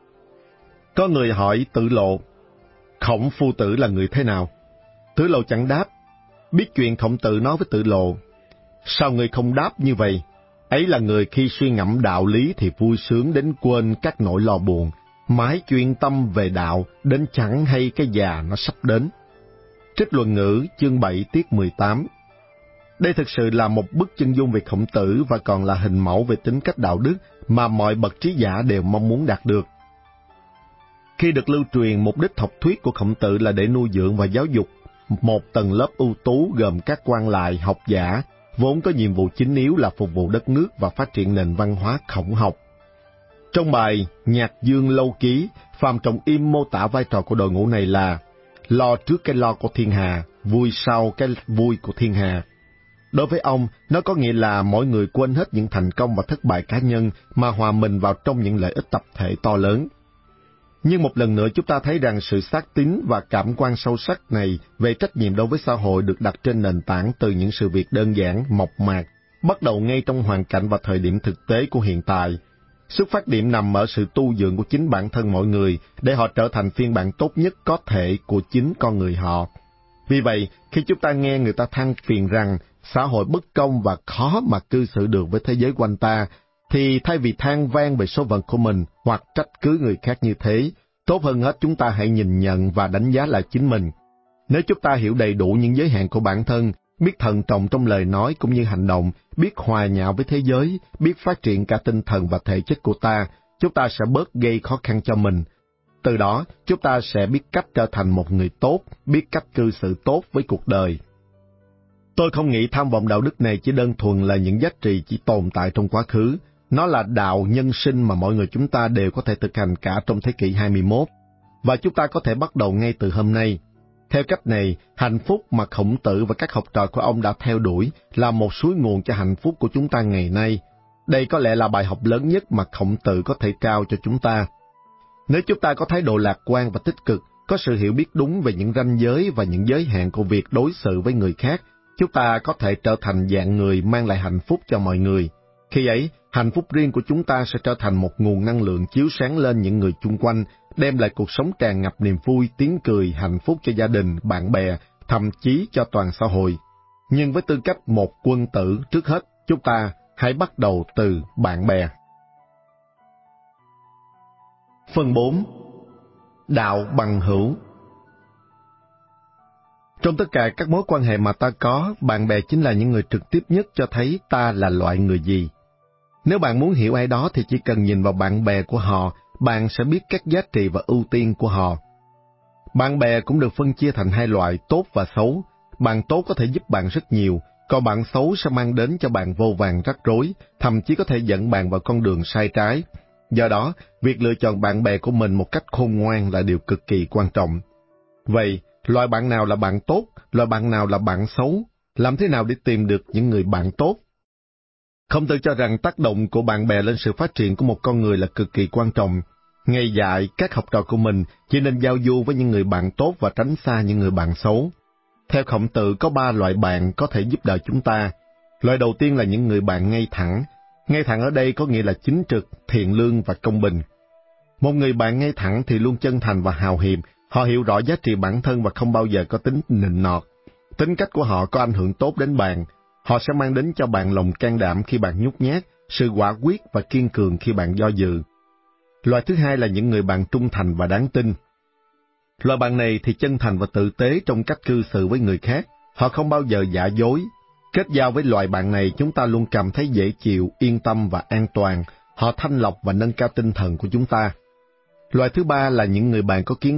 Có người hỏi Tử Lộ, Khổng Phu Tử là người thế nào? Tử Lộ chẳng đáp. Biết chuyện Khổng Tử nói với Tử Lộ, sao ngươi không đáp như vậy? Ấy là người khi suy ngẫm đạo lý thì vui sướng đến quên các nỗi lo buồn, mãi chuyên tâm về đạo đến chẳng hay cái già nó sắp đến. Trích Luận Ngữ chương 7 tiết 18. Đây thực sự là một bức chân dung về Khổng Tử và còn là hình mẫu về tính cách đạo đức mà mọi bậc trí giả đều mong muốn đạt được. Khi được lưu truyền, mục đích học thuyết của Khổng Tử là để nuôi dưỡng và giáo dục một tầng lớp ưu tú gồm các quan lại, học giả, vốn có nhiệm vụ chính yếu là phục vụ đất nước và phát triển nền văn hóa khổng học. Trong bài Nhạc Dương Lâu Ký, Phạm Trọng Im mô tả vai trò của đội ngũ này là lo trước cái lo của thiên hà, vui sau cái vui của thiên hà. Đối với ông, nó có nghĩa là mỗi người quên hết những thành công và thất bại cá nhân mà hòa mình vào trong những lợi ích tập thể to lớn. Nhưng một lần nữa chúng ta thấy rằng sự xác tín và cảm quan sâu sắc này về trách nhiệm đối với xã hội được đặt trên nền tảng từ những sự việc đơn giản, mộc mạc, bắt đầu ngay trong hoàn cảnh và thời điểm thực tế của hiện tại. Xuất phát điểm nằm ở sự tu dưỡng của chính bản thân mỗi người để họ trở thành phiên bản tốt nhất có thể của chính con người họ. Vì vậy, khi chúng ta nghe người ta than phiền rằng xã hội bất công và khó mà cư xử được với thế giới quanh ta, thì thay vì than vang về số phận của mình hoặc trách cứ người khác như thế, tốt hơn hết chúng ta hãy nhìn nhận và đánh giá lại chính mình. Nếu chúng ta hiểu đầy đủ những giới hạn của bản thân, biết thận trọng trong lời nói cũng như hành động, biết hòa nhã với thế giới, biết phát triển cả tinh thần và thể chất của ta, chúng ta sẽ bớt gây khó khăn cho mình. Từ đó, chúng ta sẽ biết cách trở thành một người tốt, biết cách cư xử tốt với cuộc đời. Tôi không nghĩ tham vọng đạo đức này chỉ đơn thuần là những giá trị chỉ tồn tại trong quá khứ. Nó là đạo nhân sinh mà mọi người chúng ta đều có thể thực hành cả trong thế kỷ 21. Và chúng ta có thể bắt đầu ngay từ hôm nay. Theo cách này, hạnh phúc mà Khổng Tử và các học trò của ông đã theo đuổi là một suối nguồn cho hạnh phúc của chúng ta ngày nay. Đây có lẽ là bài học lớn nhất mà Khổng Tử có thể trao cho chúng ta. Nếu chúng ta có thái độ lạc quan và tích cực, có sự hiểu biết đúng về những ranh giới và những giới hạn của việc đối xử với người khác, chúng ta có thể trở thành dạng người mang lại hạnh phúc cho mọi người. Khi ấy, hạnh phúc riêng của chúng ta sẽ trở thành một nguồn năng lượng chiếu sáng lên những người chung quanh, đem lại cuộc sống tràn ngập niềm vui, tiếng cười, hạnh phúc cho gia đình, bạn bè, thậm chí cho toàn xã hội. Nhưng với tư cách một quân tử, trước hết, chúng ta hãy bắt đầu từ bạn bè. Phần 4. Đạo bằng hữu. Trong tất cả các mối quan hệ mà ta có, bạn bè chính là những người trực tiếp nhất cho thấy ta là loại người gì. Nếu bạn muốn hiểu ai đó thì chỉ cần nhìn vào bạn bè của họ, bạn sẽ biết các giá trị và ưu tiên của họ. Bạn bè cũng được phân chia thành hai loại tốt và xấu. Bạn tốt có thể giúp bạn rất nhiều, còn bạn xấu sẽ mang đến cho bạn vô vàn rắc rối, thậm chí có thể dẫn bạn vào con đường sai trái. Do đó, việc lựa chọn bạn bè của mình một cách khôn ngoan là điều cực kỳ quan trọng. Vậy, loại bạn nào là bạn tốt, loại bạn nào là bạn xấu? Làm thế nào để tìm được những người bạn tốt? Khổng Tử cho rằng tác động của bạn bè lên sự phát triển của một con người là cực kỳ quan trọng. Ngài dạy các học trò của mình chỉ nên giao du với những người bạn tốt và tránh xa những người bạn xấu. Theo Khổng Tử có 3 loại bạn có thể giúp đỡ chúng ta. Loại đầu tiên là những người bạn ngay thẳng. Ngay thẳng ở đây có nghĩa là chính trực, thiện lương và công bình. Một người bạn ngay thẳng thì luôn chân thành và hào hiệp. Họ hiểu rõ giá trị bản thân và không bao giờ có tính nịnh nọt. Tính cách của họ có ảnh hưởng tốt đến bạn. Họ sẽ mang đến cho bạn lòng can đảm khi bạn nhút nhát, sự quả quyết và kiên cường khi bạn do dự. Loại thứ hai là những người bạn trung thành và đáng tin. Loại bạn này thì chân thành và tử tế trong cách cư xử với người khác. Họ không bao giờ giả dối. Kết giao với loại bạn này chúng ta luôn cảm thấy dễ chịu, yên tâm và an toàn. Họ thanh lọc và nâng cao tinh thần của chúng ta. Loại thứ ba là những người bạn có kiến thức.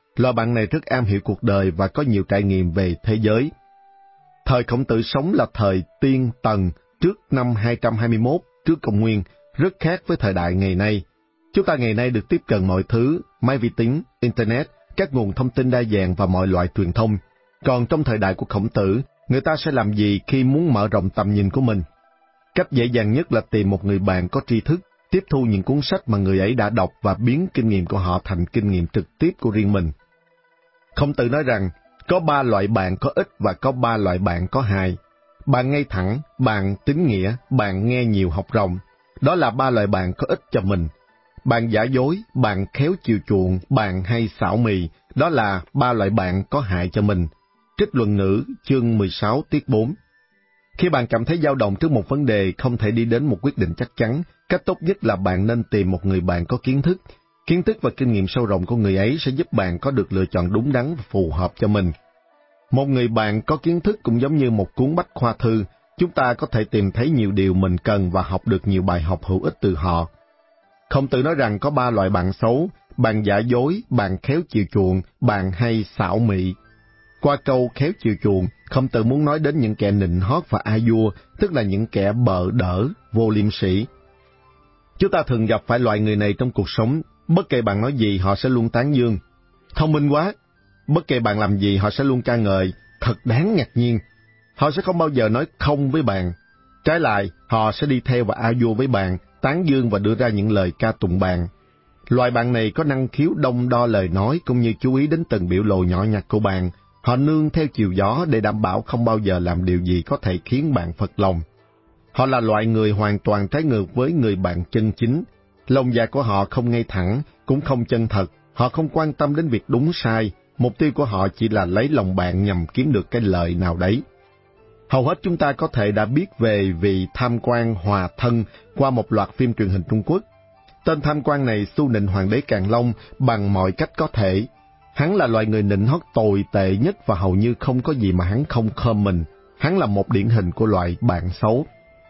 Loài bạn này rất am hiểu cuộc đời và có nhiều trải nghiệm về thế giới. Thời Khổng Tử sống là thời Tiên Tần trước năm 221 trước Công nguyên, rất khác với thời đại ngày nay. Chúng ta ngày nay được tiếp cận mọi thứ, máy vi tính, Internet, các nguồn thông tin đa dạng và mọi loại truyền thông. Còn trong thời đại của Khổng Tử, người ta sẽ làm gì khi muốn mở rộng tầm nhìn của mình? Cách dễ dàng nhất là tìm một người bạn có tri thức, tiếp thu những cuốn sách mà người ấy đã đọc và biến kinh nghiệm của họ thành kinh nghiệm trực tiếp của riêng mình. Khổng Tử nói rằng, có 3 loại bạn có ích và có 3 loại bạn có hại. Bạn ngay thẳng, bạn tín nghĩa, bạn nghe nhiều học rộng. Đó là 3 loại bạn có ích cho mình. Bạn giả dối, bạn khéo chiều chuộng, bạn hay xảo mì. Đó là 3 loại bạn có hại cho mình. Trích Luận Ngữ, chương 16, tiết 4. Khi bạn cảm thấy dao động trước một vấn đề không thể đi đến một quyết định chắc chắn, cách tốt nhất là bạn nên tìm một người bạn có kiến thức. Kiến thức và kinh nghiệm sâu rộng của người ấy sẽ giúp bạn có được lựa chọn đúng đắn và phù hợp cho mình. Một người bạn có kiến thức cũng giống như một cuốn bách khoa thư, chúng ta có thể tìm thấy nhiều điều mình cần và học được nhiều bài học hữu ích từ họ. Khổng Tử nói rằng có 3 loại bạn xấu: bạn giả dối, bạn khéo chiều chuộng, bạn hay xảo mị. Qua câu khéo chiều chuộng, Khổng Tử muốn nói đến những kẻ nịnh hót và a vua, tức là những kẻ bợ đỡ, vô liêm sỉ. Chúng ta thường gặp phải loại người này trong cuộc sống, bất kể bạn nói gì họ sẽ luôn tán dương. Thông minh quá! Bất kể bạn làm gì họ sẽ luôn ca ngợi, thật đáng ngạc nhiên. Họ sẽ không bao giờ nói không với bạn. Trái lại, họ sẽ đi theo và a vua với bạn, tán dương và đưa ra những lời ca tụng bạn. Loại bạn này có năng khiếu đong đo lời nói cũng như chú ý đến từng biểu lộ nhỏ nhặt của bạn. Họ nương theo chiều gió để đảm bảo không bao giờ làm điều gì có thể khiến bạn phật lòng. Họ là loại người hoàn toàn trái ngược với người bạn chân chính. Lòng dạ của họ không ngay thẳng, cũng không chân thật. Họ không quan tâm đến việc đúng sai. Mục tiêu của họ chỉ là lấy lòng bạn nhằm kiếm được cái lợi nào đấy. Hầu hết chúng ta có thể đã biết về vị tham quan Hòa Thân qua một loạt phim truyền hình Trung Quốc. Tên tham quan này xu nịnh hoàng đế Càn Long bằng mọi cách có thể. Hắn là loại người nịnh hót tồi tệ nhất và hầu như không có gì mà hắn không khom mình. Hắn là một điển hình của loại bạn xấu.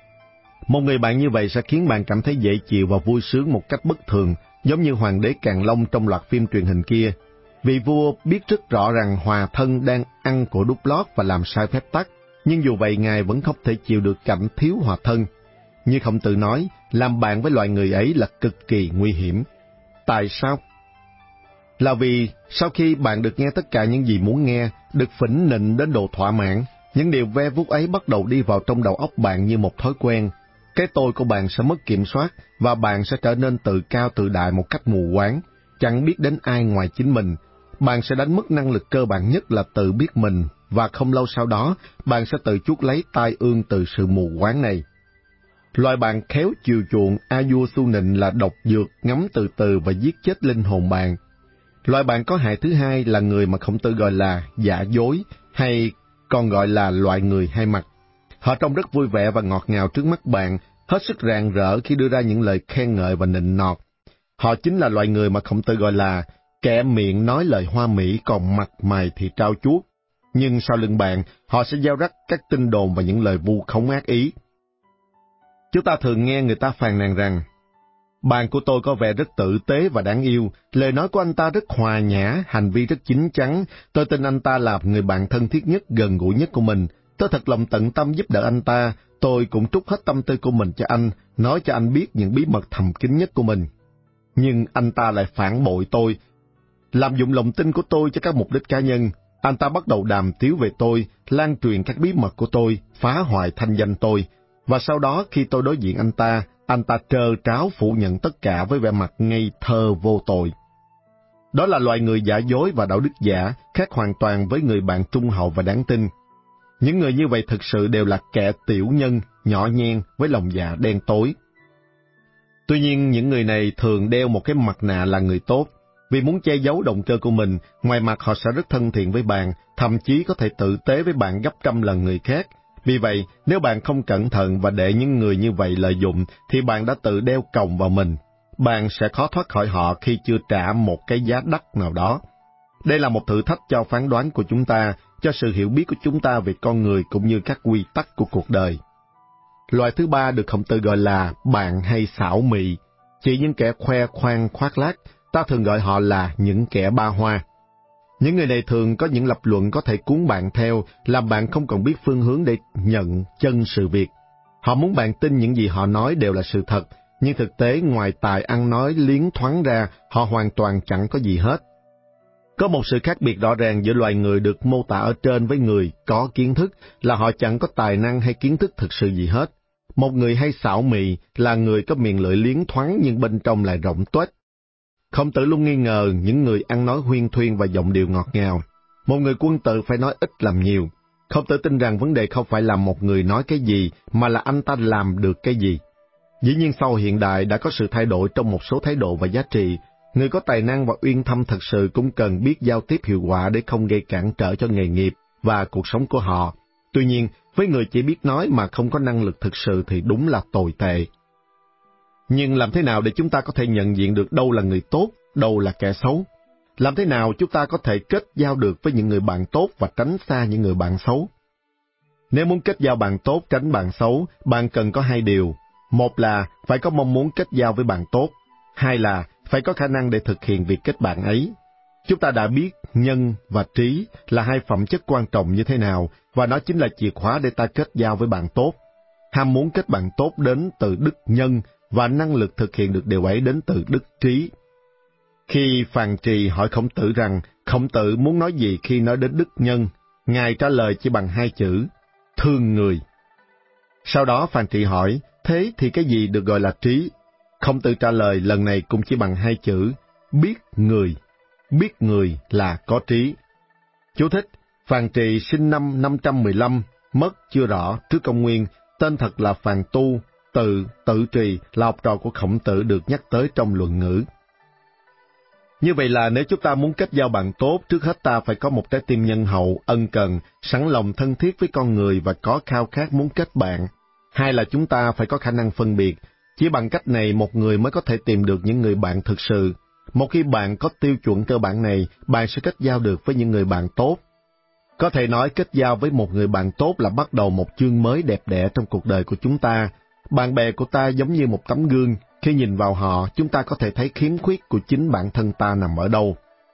Một người bạn như vậy sẽ khiến bạn cảm thấy dễ chịu và vui sướng một cách bất thường, giống như hoàng đế Càn Long trong loạt phim truyền hình kia. Vị vua biết rất rõ rằng Hòa Thân đang ăn của đút lót và làm sai phép tắc, nhưng dù vậy ngài vẫn không thể chịu được cảnh thiếu Hòa Thân. Như Khổng Tử nói, làm bạn với loại người ấy là cực kỳ nguy hiểm. Tại sao? Là vì sau khi bạn được nghe tất cả những gì muốn nghe, được phỉnh nịnh đến độ thỏa mãn, những điều ve vuốt ấy bắt đầu đi vào trong đầu óc bạn như một thói quen. Cái tôi của bạn sẽ mất kiểm soát và bạn sẽ trở nên tự cao tự đại một cách mù quáng, chẳng biết đến ai ngoài chính mình. Bạn sẽ đánh mất năng lực cơ bản nhất là tự biết mình, và không lâu sau đó, bạn sẽ tự chuốc lấy tai ương từ sự mù quáng này. Loài bạn khéo chiều chuộng, a vua xu nịnh là độc dược ngấm từ từ và giết chết linh hồn bạn. Loài bạn có hại thứ hai là người mà Khổng Tử gọi là giả dối, hay còn gọi là loại người hai mặt. Họ trông rất vui vẻ và ngọt ngào trước mắt bạn, hết sức rạng rỡ khi đưa ra những lời khen ngợi và nịnh nọt. Họ chính là loại người mà Khổng Tử gọi là kẻ miệng nói lời hoa mỹ còn mặt mày thì trao chuốt. Nhưng sau lưng bạn, họ sẽ gieo rắc các tin đồn và những lời vu khống ác ý. Chúng ta thường nghe người ta phàn nàn rằng, bạn của tôi có vẻ rất tử tế và đáng yêu, lời nói của anh ta rất hòa nhã, hành vi rất chín chắn, tôi tin anh ta là người bạn thân thiết nhất, gần gũi nhất của mình. Tôi thật lòng tận tâm giúp đỡ anh ta, tôi cũng trút hết tâm tư của mình cho anh, nói cho anh biết những bí mật thầm kín nhất của mình. Nhưng anh ta lại phản bội tôi, lạm dụng lòng tin của tôi cho các mục đích cá nhân. Anh ta bắt đầu đàm tiếu về tôi, lan truyền các bí mật của tôi, phá hoại thanh danh tôi. Và sau đó khi tôi đối diện anh ta trơ tráo phủ nhận tất cả với vẻ mặt ngây thơ vô tội. Đó là loại người giả dối và đạo đức giả, khác hoàn toàn với người bạn trung hậu và đáng tin. Những người như vậy thực sự đều là kẻ tiểu nhân, nhỏ nhen với lòng dạ đen tối. Tuy nhiên, những người này thường đeo một cái mặt nạ là người tốt. Vì muốn che giấu động cơ của mình, ngoài mặt họ sẽ rất thân thiện với bạn, thậm chí có thể tử tế với bạn gấp trăm lần người khác. Vì vậy, nếu bạn không cẩn thận và để những người như vậy lợi dụng, thì bạn đã tự đeo còng vào mình. Bạn sẽ khó thoát khỏi họ khi chưa trả một cái giá đắt nào đó. Đây là một thử thách cho phán đoán của chúng ta, cho sự hiểu biết của chúng ta về con người cũng như các quy tắc của cuộc đời. Loại thứ ba được Khổng Tử gọi là bạn hay xảo mị, chỉ những kẻ khoe khoang khoác lác, ta thường gọi họ là những kẻ ba hoa. Những người này thường có những lập luận có thể cuốn bạn theo, làm bạn không còn biết phương hướng để nhận chân sự việc. Họ muốn bạn tin những gì họ nói đều là sự thật, nhưng thực tế ngoài tài ăn nói liến thoáng ra, họ hoàn toàn chẳng có gì hết. Có một sự khác biệt rõ ràng giữa loài người được mô tả ở trên với người có kiến thức là họ chẳng có tài năng hay kiến thức thực sự gì hết. Một người hay xảo mị là người có miệng lưỡi liến thoáng nhưng bên trong lại rỗng tuếch. Khổng Tử luôn nghi ngờ những người ăn nói huyên thuyên và giọng điệu ngọt ngào. Một người quân tử phải nói ít làm nhiều. Khổng Tử tin rằng vấn đề không phải là một người nói cái gì, mà là anh ta làm được cái gì. Dĩ nhiên sau hiện đại đã có sự thay đổi trong một số thái độ và giá trị. Người có tài năng và uyên thâm thật sự cũng cần biết giao tiếp hiệu quả để không gây cản trở cho nghề nghiệp và cuộc sống của họ. Tuy nhiên, với người chỉ biết nói mà không có năng lực thực sự thì đúng là tồi tệ. Nhưng làm thế nào để chúng ta có thể nhận diện được đâu là người tốt, đâu là kẻ xấu? Làm thế nào chúng ta có thể kết giao được với những người bạn tốt và tránh xa những người bạn xấu? Nếu muốn kết giao bạn tốt, tránh bạn xấu, bạn cần có hai điều. Một là phải có mong muốn kết giao với bạn tốt. Hai là phải có khả năng để thực hiện việc kết bạn ấy. Chúng ta đã biết nhân và trí là hai phẩm chất quan trọng như thế nào, và nó chính là chìa khóa để ta kết giao với bạn tốt. Ham muốn kết bạn tốt đến từ đức nhân, và năng lực thực hiện được điều ấy đến từ đức trí. Khi Phàn Trì hỏi Khổng Tử rằng Khổng Tử muốn nói gì khi nói đến đức nhân, Ngài trả lời chỉ bằng hai chữ, thương người. Sau đó Phàn Trì hỏi, thế thì cái gì được gọi là trí? Khổng Tử trả lời lần này cũng chỉ bằng hai chữ, biết người. Biết người là có trí. Chú thích, Phàn Trì sinh năm 515, mất chưa rõ, trước công nguyên, tên thật là Phàn Tu, Tự Trì là học trò của Khổng Tử được nhắc tới trong Luận Ngữ. Như vậy là nếu chúng ta muốn kết giao bạn tốt, trước hết ta phải có một trái tim nhân hậu, ân cần, sẵn lòng thân thiết với con người và có khao khát muốn kết bạn. Hai là chúng ta phải có khả năng phân biệt. Chỉ bằng cách này một người mới có thể tìm được những người bạn thực sự. Một khi bạn có tiêu chuẩn cơ bản này, bạn sẽ kết giao được với những người bạn tốt. Có thể nói kết giao với một người bạn tốt là bắt đầu một chương mới đẹp đẽ trong cuộc đời của chúng ta. Bạn bè của ta giống như một tấm gương. Khi nhìn vào họ, chúng ta có thể thấy khiếm khuyết của chính bản thân ta nằm ở đâu.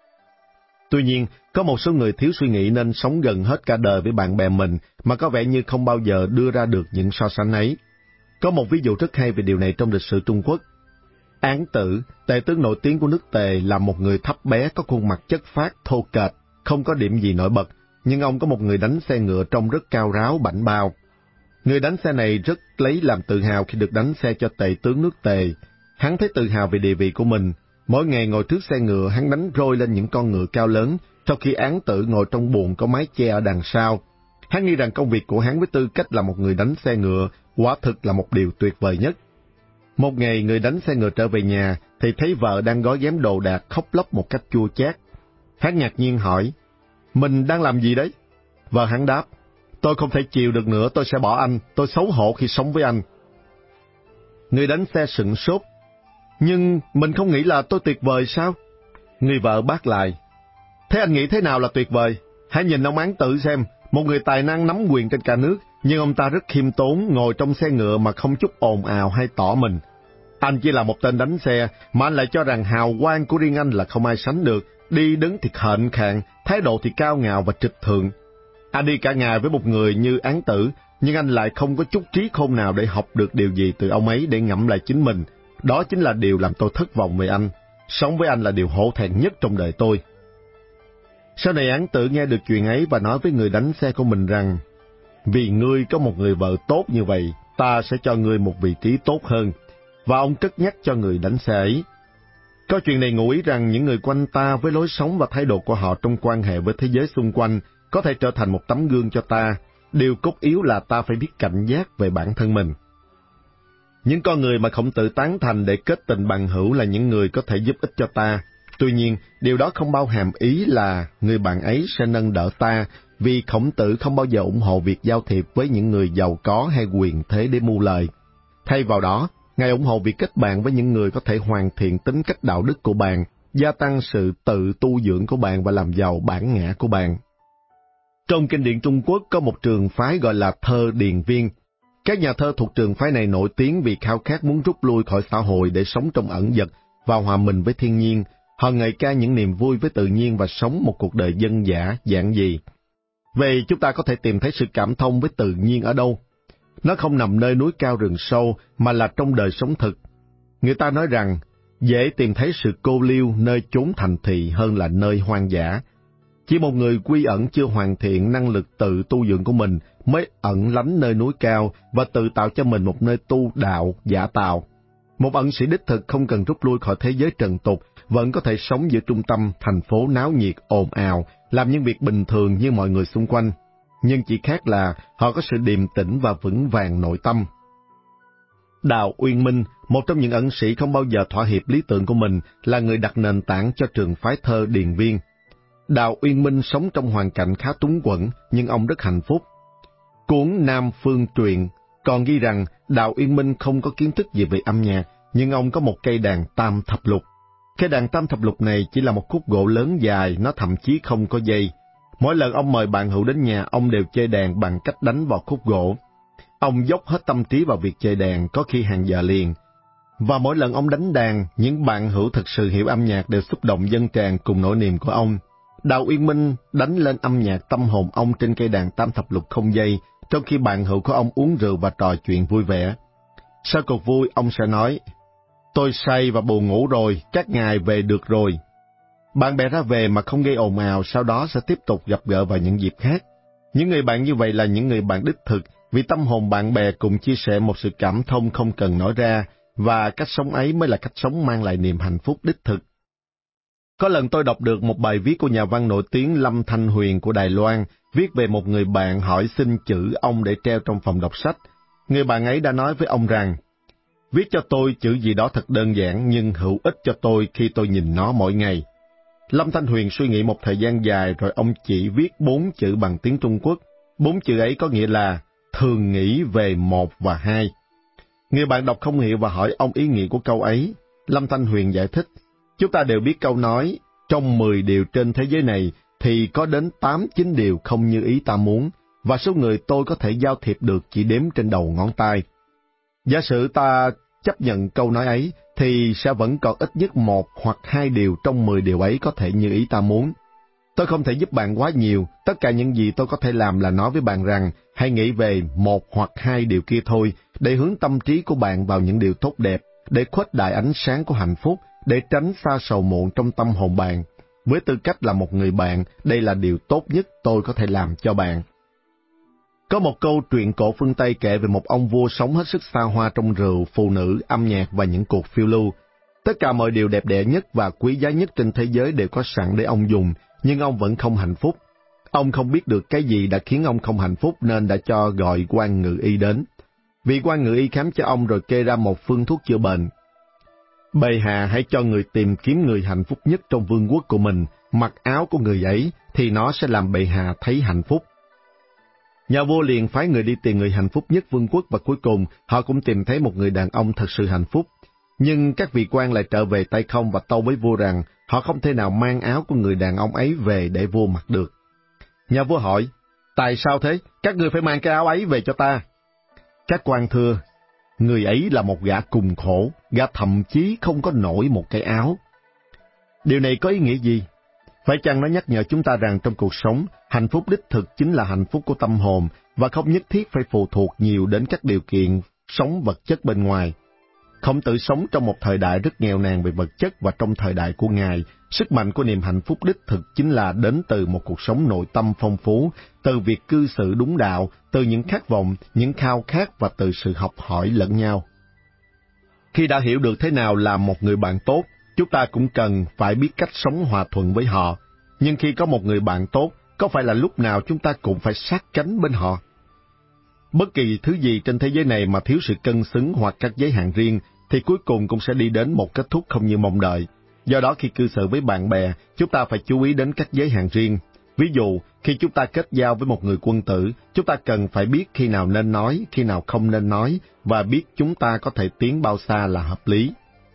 Tuy nhiên, có một số người thiếu suy nghĩ nên sống gần hết cả đời với bạn bè mình mà có vẻ như không bao giờ đưa ra được những so sánh ấy. Có một ví dụ rất hay về điều này trong lịch sử Trung Quốc. Án Tử, tể tướng nổi tiếng của nước Tề, là một người thấp bé có khuôn mặt chất phác, thô kệch, không có điểm gì nổi bật, nhưng ông có một người đánh xe ngựa trông rất cao ráo, bảnh bao. Người đánh xe này rất lấy làm tự hào khi được đánh xe cho tể tướng nước Tề. Hắn thấy tự hào về địa vị của mình. Mỗi ngày ngồi trước xe ngựa, hắn đánh roi lên những con ngựa cao lớn, trong khi Án Tử ngồi trong buồng có mái che ở đằng sau. Hắn nghĩ rằng công việc của hắn với tư cách là một người đánh xe ngựa, quả thực là một điều tuyệt vời nhất. Một ngày, người đánh xe ngựa trở về nhà, thì thấy vợ đang gói ghém đồ đạc khóc lóc một cách chua chát. Hắn ngạc nhiên hỏi, mình đang làm gì đấy? Vợ hắn đáp, tôi không thể chịu được nữa, tôi sẽ bỏ anh, tôi xấu hổ khi sống với anh. Người đánh xe sửng sốt, nhưng mình không nghĩ là tôi tuyệt vời sao? Người vợ bác lại, thế anh nghĩ thế nào là tuyệt vời? Hãy nhìn ông Án Tử xem, một người tài năng nắm quyền trên cả nước, nhưng ông ta rất khiêm tốn, ngồi trong xe ngựa mà không chút ồn ào hay tỏ mình. Anh chỉ là một tên đánh xe, mà anh lại cho rằng hào quang của riêng anh là không ai sánh được, đi đứng thì hệnh khạng, thái độ thì cao ngạo và trịch thượng. Anh đi cả ngày với một người như Án Tử, nhưng anh lại không có chút trí khôn nào để học được điều gì từ ông ấy để ngẫm lại chính mình. Đó chính là điều làm tôi thất vọng về anh. Sống với anh là điều hổ thẹn nhất trong đời tôi. Sau này Án Tử nghe được chuyện ấy và nói với người đánh xe của mình rằng, vì ngươi có một người vợ tốt như vậy, ta sẽ cho ngươi một vị trí tốt hơn. Và ông cất nhắc cho người đánh xe ấy. Câu chuyện này ngụ ý rằng những người quanh ta với lối sống và thái độ của họ trong quan hệ với thế giới xung quanh có thể trở thành một tấm gương cho ta. Điều cốt yếu là ta phải biết cảnh giác về bản thân mình. Những con người mà Khổng Tử tán thành để kết tình bằng hữu là những người có thể giúp ích cho ta. Tuy nhiên, điều đó không bao hàm ý là người bạn ấy sẽ nâng đỡ ta, vì Khổng Tử không bao giờ ủng hộ việc giao thiệp với những người giàu có hay quyền thế để mưu lợi. Thay vào đó, Ngài ủng hộ việc kết bạn với những người có thể hoàn thiện tính cách đạo đức của bạn, gia tăng sự tự tu dưỡng của bạn và làm giàu bản ngã của bạn. Trong kinh điển Trung Quốc có một trường phái gọi là thơ điền viên. Các nhà thơ thuộc trường phái này nổi tiếng vì khao khát muốn rút lui khỏi xã hội để sống trong ẩn dật và hòa mình với thiên nhiên. Họ ngợi ca những niềm vui với tự nhiên và sống một cuộc đời dân dã, giản dị. Vậy chúng ta có thể tìm thấy sự cảm thông với tự nhiên ở đâu? Nó không nằm nơi núi cao rừng sâu, mà là trong đời sống thực. Người ta nói rằng, dễ tìm thấy sự cô liêu nơi chốn thành thị hơn là nơi hoang dã. Chỉ một người quy ẩn chưa hoàn thiện năng lực tự tu dưỡng của mình mới ẩn lánh nơi núi cao và tự tạo cho mình một nơi tu đạo giả tạo. Một ẩn sĩ đích thực không cần rút lui khỏi thế giới trần tục, vẫn có thể sống giữa trung tâm thành phố náo nhiệt ồn ào, làm những việc bình thường như mọi người xung quanh. Nhưng chỉ khác là họ có sự điềm tĩnh và vững vàng nội tâm. Đào Uyên Minh, một trong những ẩn sĩ không bao giờ thỏa hiệp lý tưởng của mình, là người đặt nền tảng cho trường phái thơ Điền Viên. Đào Uyên Minh sống trong hoàn cảnh khá túng quẫn, nhưng ông rất hạnh phúc. Cuốn Nam Phương Truyện còn ghi rằng Đào Uyên Minh không có kiến thức gì về âm nhạc, nhưng ông có một cây đàn tam thập lục. Cây đàn tam thập lục này chỉ là một khúc gỗ lớn dài, nó thậm chí không có dây. Mỗi lần ông mời bạn hữu đến nhà, ông đều chơi đàn bằng cách đánh vào khúc gỗ. Ông dốc hết tâm trí vào việc chơi đàn, có khi hàng giờ liền. Và mỗi lần ông đánh đàn, những bạn hữu thực sự hiểu âm nhạc đều xúc động dâng tràn cùng nỗi niềm của ông. Đào Uyên Minh đánh lên âm nhạc tâm hồn ông trên cây đàn tam thập lục không dây, trong khi bạn hữu của ông uống rượu và trò chuyện vui vẻ. Sau cuộc vui, ông sẽ nói, tôi say và buồn ngủ rồi, các ngài về được rồi. Bạn bè ra về mà không gây ồn ào, sau đó sẽ tiếp tục gặp gỡ vào những dịp khác. Những người bạn như vậy là những người bạn đích thực, vì tâm hồn bạn bè cùng chia sẻ một sự cảm thông không cần nói ra, và cách sống ấy mới là cách sống mang lại niềm hạnh phúc đích thực. Có lần tôi đọc được một bài viết của nhà văn nổi tiếng Lâm Thanh Huyền của Đài Loan, viết về một người bạn hỏi xin chữ ông để treo trong phòng đọc sách. Người bạn ấy đã nói với ông rằng, viết cho tôi chữ gì đó thật đơn giản nhưng hữu ích cho tôi khi tôi nhìn nó mỗi ngày. Lâm Thanh Huyền suy nghĩ một thời gian dài rồi ông chỉ viết 4 chữ bằng tiếng Trung Quốc. 4 chữ ấy có nghĩa là thường nghĩ về 1 và 2. Người bạn đọc không hiểu và hỏi ông ý nghĩa của câu ấy. Lâm Thanh Huyền giải thích, chúng ta đều biết câu nói, trong 10 điều trên thế giới này thì có đến 8-9 điều không như ý ta muốn, và số người tôi có thể giao thiệp được chỉ đếm trên đầu ngón tay. Giả sử ta chấp nhận câu nói ấy, thì sẽ vẫn còn ít nhất 1 hoặc 2 điều trong 10 điều ấy có thể như ý ta muốn. Tôi không thể giúp bạn quá nhiều, tất cả những gì tôi có thể làm là nói với bạn rằng, hãy nghĩ về 1 hoặc 2 điều kia thôi, để hướng tâm trí của bạn vào những điều tốt đẹp, để khuếch đại ánh sáng của hạnh phúc, để tránh xa sầu muộn trong tâm hồn bạn. Với tư cách là một người bạn, đây là điều tốt nhất tôi có thể làm cho bạn. Có một câu truyện cổ phương Tây kể về một ông vua sống hết sức xa hoa trong rượu, phụ nữ, âm nhạc và những cuộc phiêu lưu. Tất cả mọi điều đẹp đẽ nhất và quý giá nhất trên thế giới đều có sẵn để ông dùng, nhưng ông vẫn không hạnh phúc. Ông không biết được cái gì đã khiến ông không hạnh phúc nên đã cho gọi quan ngự y đến. Vị quan ngự y khám cho ông rồi kê ra một phương thuốc chữa bệnh. Bệ hạ hãy cho người tìm kiếm người hạnh phúc nhất trong vương quốc của mình, mặc áo của người ấy, thì nó sẽ làm bệ hạ thấy hạnh phúc. Nhà vua liền phái người đi tìm người hạnh phúc nhất vương quốc và cuối cùng họ cũng tìm thấy một người đàn ông thật sự hạnh phúc. Nhưng các vị quan lại trở về tay không và tâu với vua rằng họ không thể nào mang áo của người đàn ông ấy về để vua mặc được. Nhà vua hỏi, tại sao thế? Các ngươi phải mang cái áo ấy về cho ta. Các quan thưa, người ấy là một gã cùng khổ, gã thậm chí không có nổi một cái áo. Điều này có ý nghĩa gì? Phải chăng nó nhắc nhở chúng ta rằng trong cuộc sống, hạnh phúc đích thực chính là hạnh phúc của tâm hồn và không nhất thiết phải phụ thuộc nhiều đến các điều kiện sống vật chất bên ngoài. Khổng Tử sống trong một thời đại rất nghèo nàn về vật chất và trong thời đại của Ngài, sức mạnh của niềm hạnh phúc đích thực chính là đến từ một cuộc sống nội tâm phong phú, từ việc cư xử đúng đạo, từ những khát vọng, những khao khát và từ sự học hỏi lẫn nhau. Khi đã hiểu được thế nào là một người bạn tốt, chúng ta cũng cần phải biết cách sống hòa thuận với họ. Nhưng khi có một người bạn tốt, có phải là lúc nào chúng ta cũng phải sát cánh bên họ? Bất kỳ thứ gì trên thế giới này mà thiếu sự cân xứng hoặc các giới hạn riêng, thì cuối cùng cũng sẽ đi đến một kết thúc không như mong đợi. Do đó khi cư xử với bạn bè, chúng ta phải chú ý đến các giới hạn riêng. Ví dụ, khi chúng ta kết giao với một người quân tử, chúng ta cần phải biết khi nào nên nói, khi nào không nên nói, và biết chúng ta có thể tiến bao xa là hợp lý.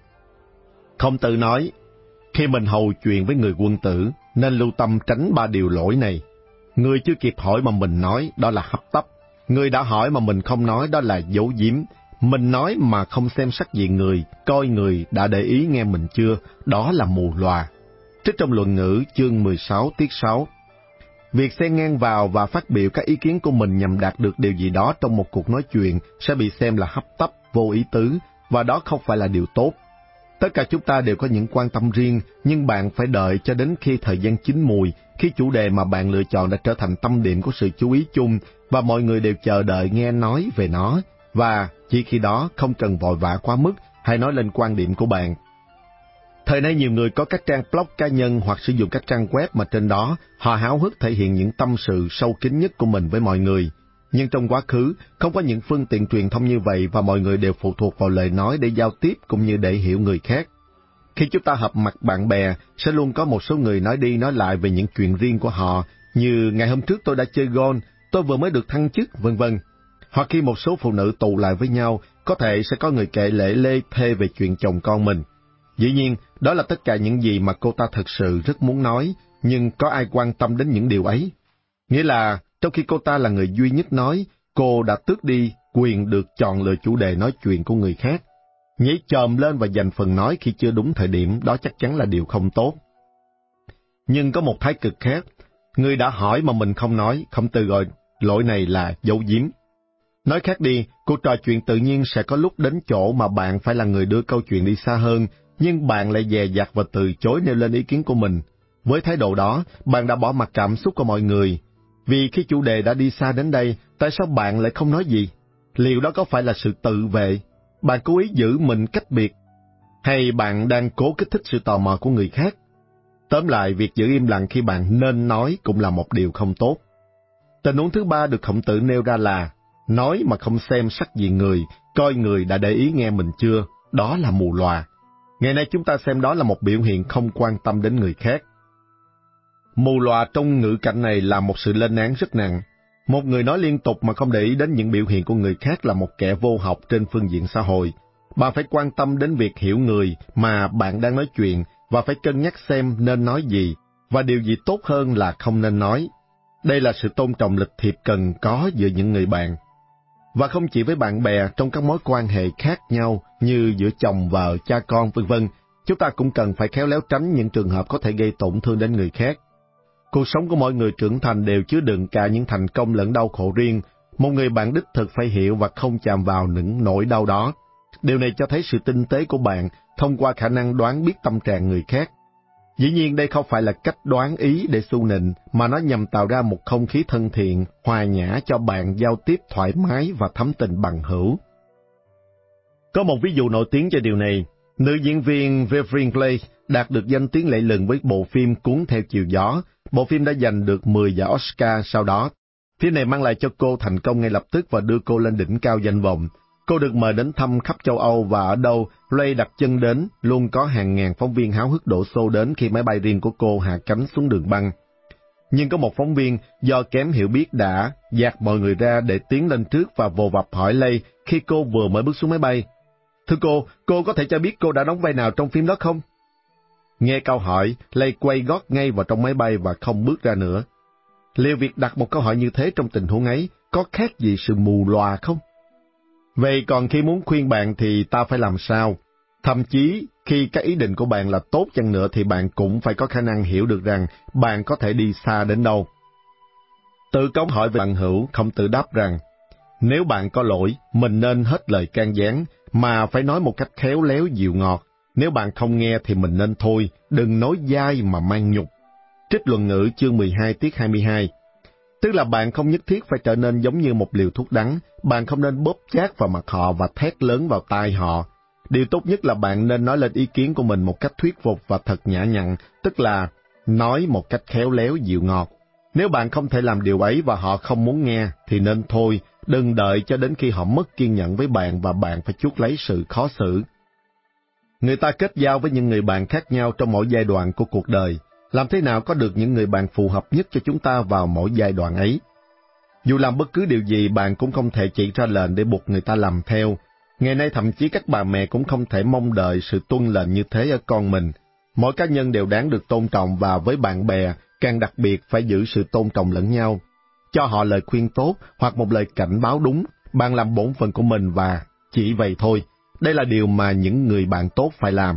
Khổng Tử nói, khi mình hầu chuyện với người quân tử, nên lưu tâm tránh 3 điều lỗi này. Người chưa kịp hỏi mà mình nói, đó là hấp tấp. Người đã hỏi mà mình không nói, đó là giấu giếm. Mình nói mà không xem sắc diện người, coi người đã để ý nghe mình chưa, đó là mù lòa. Trích trong Luận Ngữ chương 16 tiết 6. Việc xen ngang vào và phát biểu các ý kiến của mình nhằm đạt được điều gì đó trong một cuộc nói chuyện sẽ bị xem là hấp tấp, vô ý tứ, và đó không phải là điều tốt. Tất cả chúng ta đều có những quan tâm riêng, nhưng bạn phải đợi cho đến khi thời gian chín mùi, khi chủ đề mà bạn lựa chọn đã trở thành tâm điểm của sự chú ý chung và mọi người đều chờ đợi nghe nói về nó, và chỉ khi đó không cần vội vã quá mức hay nói lên quan điểm của bạn. Thời nay nhiều người có các trang blog cá nhân hoặc sử dụng các trang web mà trên đó họ háo hức thể hiện những tâm sự sâu kín nhất của mình với mọi người. Nhưng trong quá khứ, không có những phương tiện truyền thông như vậy và mọi người đều phụ thuộc vào lời nói để giao tiếp cũng như để hiểu người khác. Khi chúng ta họp mặt bạn bè, sẽ luôn có một số người nói đi nói lại về những chuyện riêng của họ, như ngày hôm trước tôi đã chơi golf, tôi vừa mới được thăng chức, vân vân. Hoặc khi một số phụ nữ tụ lại với nhau, có thể sẽ có người kể lể lê thê về chuyện chồng con mình. Dĩ nhiên, đó là tất cả những gì mà cô ta thực sự rất muốn nói, nhưng có ai quan tâm đến những điều ấy? Nghĩa là, trong khi cô ta là người duy nhất nói, cô đã tước đi quyền được chọn lựa chủ đề nói chuyện của người khác. Nhảy chồm lên và giành phần nói khi chưa đúng thời điểm, đó chắc chắn là điều không tốt. Nhưng có một thái cực khác, người đã hỏi mà mình không nói, không tự gọi lỗi này là giấu giếm. Nói khác đi, cuộc trò chuyện tự nhiên sẽ có lúc đến chỗ mà bạn phải là người đưa câu chuyện đi xa hơn, nhưng bạn lại dè dặt và từ chối nêu lên ý kiến của mình. Với thái độ đó, bạn đã bỏ mặc cảm xúc của mọi người. Vì khi chủ đề đã đi xa đến đây, tại sao bạn lại không nói gì? Liệu đó có phải là sự tự vệ? Bạn cố ý giữ mình cách biệt? Hay bạn đang cố kích thích sự tò mò của người khác? Tóm lại, việc giữ im lặng khi bạn nên nói cũng là một điều không tốt. Tình huống thứ ba được Khổng Tử nêu ra là nói mà không xem sắc diện người, coi người đã để ý nghe mình chưa, đó là mù lòa. Ngày nay chúng ta xem đó là một biểu hiện không quan tâm đến người khác. Mù lòa trong ngữ cảnh này là một sự lên án rất nặng. Một người nói liên tục mà không để ý đến những biểu hiện của người khác là một kẻ vô học trên phương diện xã hội. Bạn phải quan tâm đến việc hiểu người mà bạn đang nói chuyện và phải cân nhắc xem nên nói gì và điều gì tốt hơn là không nên nói. Đây là sự tôn trọng lịch thiệp cần có giữa những người bạn. Và không chỉ với bạn bè, trong các mối quan hệ khác nhau như giữa chồng, vợ, cha con, vân vân, chúng ta cũng cần phải khéo léo tránh những trường hợp có thể gây tổn thương đến người khác. Cuộc sống của mọi người trưởng thành đều chứa đựng cả những thành công lẫn đau khổ riêng. Một người bạn đích thực phải hiểu và không chạm vào những nỗi đau đó. Điều này cho thấy sự tinh tế của bạn thông qua khả năng đoán biết tâm trạng người khác. Dĩ nhiên đây không phải là cách đoán ý để xu nịnh, mà nó nhằm tạo ra một không khí thân thiện, hòa nhã cho bạn giao tiếp thoải mái và thắm tình bằng hữu. Có một ví dụ nổi tiếng cho điều này. Nữ diễn viên Vivian Leigh đạt được danh tiếng lẫy lừng với bộ phim Cuốn theo chiều gió. Bộ phim đã giành được 10 giải Oscar sau đó. Phim này mang lại cho cô thành công ngay lập tức và đưa cô lên đỉnh cao danh vọng. Cô được mời đến thăm khắp châu Âu và ở đâu Leigh đặt chân đến, luôn có hàng ngàn phóng viên háo hức đổ xô đến khi máy bay riêng của cô hạ cánh xuống đường băng. Nhưng có một phóng viên do kém hiểu biết đã dạt mọi người ra để tiến lên trước và vồ vập hỏi Leigh khi cô vừa mới bước xuống máy bay. Thưa cô có thể cho biết cô đã đóng vai nào trong phim đó không? Nghe câu hỏi, Leigh quay gót ngay vào trong máy bay và không bước ra nữa. Liệu việc đặt một câu hỏi như thế trong tình huống ấy có khác gì sự mù lòa không? Vậy còn khi muốn khuyên bạn thì ta phải làm sao? Thậm chí khi các ý định của bạn là tốt chăng nữa thì bạn cũng phải có khả năng hiểu được rằng bạn có thể đi xa đến đâu. Tự cống hỏi về bạn hữu, Khổng Tử đáp rằng, nếu bạn có lỗi, mình nên hết lời can gián, mà phải nói một cách khéo léo dịu ngọt. Nếu bạn không nghe thì mình nên thôi, đừng nói dai mà mang nhục. Trích Luận Ngữ chương 12 tiết 22. Tức là bạn không nhất thiết phải trở nên giống như một liều thuốc đắng, bạn không nên bóp chát vào mặt họ và thét lớn vào tai họ. Điều tốt nhất là bạn nên nói lên ý kiến của mình một cách thuyết phục và thật nhã nhặn, tức là nói một cách khéo léo dịu ngọt. Nếu bạn không thể làm điều ấy và họ không muốn nghe, thì nên thôi, đừng đợi cho đến khi họ mất kiên nhẫn với bạn và bạn phải chuốc lấy sự khó xử. Người ta kết giao với những người bạn khác nhau trong mỗi giai đoạn của cuộc đời. Làm thế nào có được những người bạn phù hợp nhất cho chúng ta vào mỗi giai đoạn ấy? Dù làm bất cứ điều gì, bạn cũng không thể chỉ ra lệnh để buộc người ta làm theo. Ngày nay thậm chí các bà mẹ cũng không thể mong đợi sự tuân lệnh như thế ở con mình. Mỗi cá nhân đều đáng được tôn trọng và với bạn bè, càng đặc biệt phải giữ sự tôn trọng lẫn nhau. Cho họ lời khuyên tốt hoặc một lời cảnh báo đúng, bạn làm bổn phận của mình và chỉ vậy thôi. Đây là điều mà những người bạn tốt phải làm.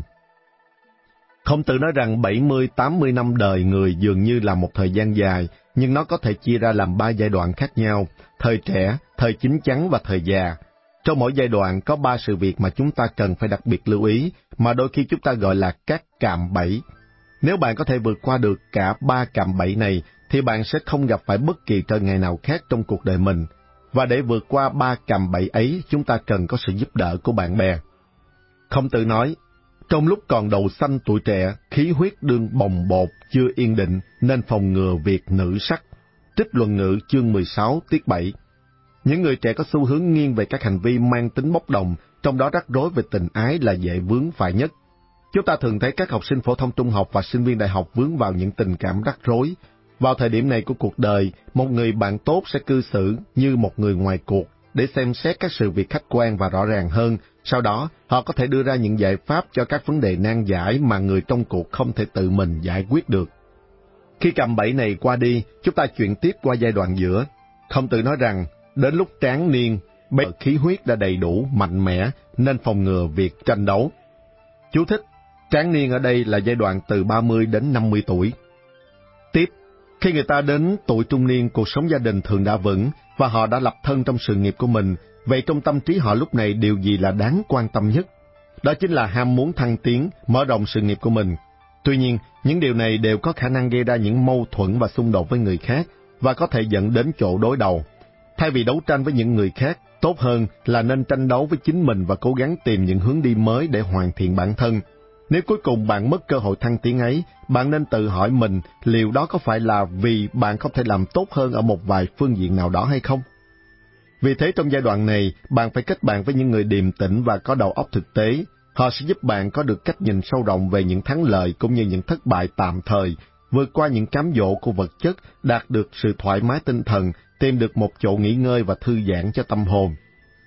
Khổng Tử nói rằng 70-80 năm đời người dường như là một thời gian dài, nhưng nó có thể chia ra làm 3 giai đoạn khác nhau: thời trẻ, thời chín chắn và thời già. Trong mỗi giai đoạn có 3 sự việc mà chúng ta cần phải đặc biệt lưu ý, mà đôi khi chúng ta gọi là các cạm bẫy. Nếu bạn có thể vượt qua được cả 3 cạm bẫy này, thì bạn sẽ không gặp phải bất kỳ trở ngại nào khác trong cuộc đời mình. Và để vượt qua 3 cạm bẫy ấy, chúng ta cần có sự giúp đỡ của bạn bè. Khổng Tử nói, trong lúc còn đầu xanh tuổi trẻ, khí huyết đương bồng bột, chưa yên định, nên phòng ngừa việc nữ sắc. Trích Luận Ngữ chương 16 tiết 7. Những người trẻ có xu hướng nghiêng về các hành vi mang tính bốc đồng, trong đó rắc rối về tình ái là dễ vướng phải nhất. Chúng ta thường thấy các học sinh phổ thông trung học và sinh viên đại học vướng vào những tình cảm rắc rối. Vào thời điểm này của cuộc đời, một người bạn tốt sẽ cư xử như một người ngoài cuộc để xem xét các sự việc khách quan và rõ ràng hơn. Sau đó, họ có thể đưa ra những giải pháp cho các vấn đề nan giải mà người trong cuộc không thể tự mình giải quyết được. Khi cạm bẫy này qua đi, chúng ta chuyển tiếp qua giai đoạn giữa. Khổng Tử nói rằng, đến lúc tráng niên, bây giờ khí huyết đã đầy đủ, mạnh mẽ, nên phòng ngừa việc tranh đấu. Chú thích: tráng niên ở đây là giai đoạn từ 30 đến 50 tuổi. Tiếp, khi người ta đến tuổi trung niên, cuộc sống gia đình thường đã vững và họ đã lập thân trong sự nghiệp của mình. Vậy trong tâm trí họ lúc này điều gì là đáng quan tâm nhất? Đó chính là ham muốn thăng tiến, mở rộng sự nghiệp của mình. Tuy nhiên, những điều này đều có khả năng gây ra những mâu thuẫn và xung đột với người khác và có thể dẫn đến chỗ đối đầu. Thay vì đấu tranh với những người khác, tốt hơn là nên tranh đấu với chính mình và cố gắng tìm những hướng đi mới để hoàn thiện bản thân. Nếu cuối cùng bạn mất cơ hội thăng tiến ấy, bạn nên tự hỏi mình liệu đó có phải là vì bạn không thể làm tốt hơn ở một vài phương diện nào đó hay không? Vì thế trong giai đoạn này, bạn phải kết bạn với những người điềm tĩnh và có đầu óc thực tế. Họ sẽ giúp bạn có được cách nhìn sâu rộng về những thắng lợi cũng như những thất bại tạm thời, vượt qua những cám dỗ của vật chất, đạt được sự thoải mái tinh thần, tìm được một chỗ nghỉ ngơi và thư giãn cho tâm hồn.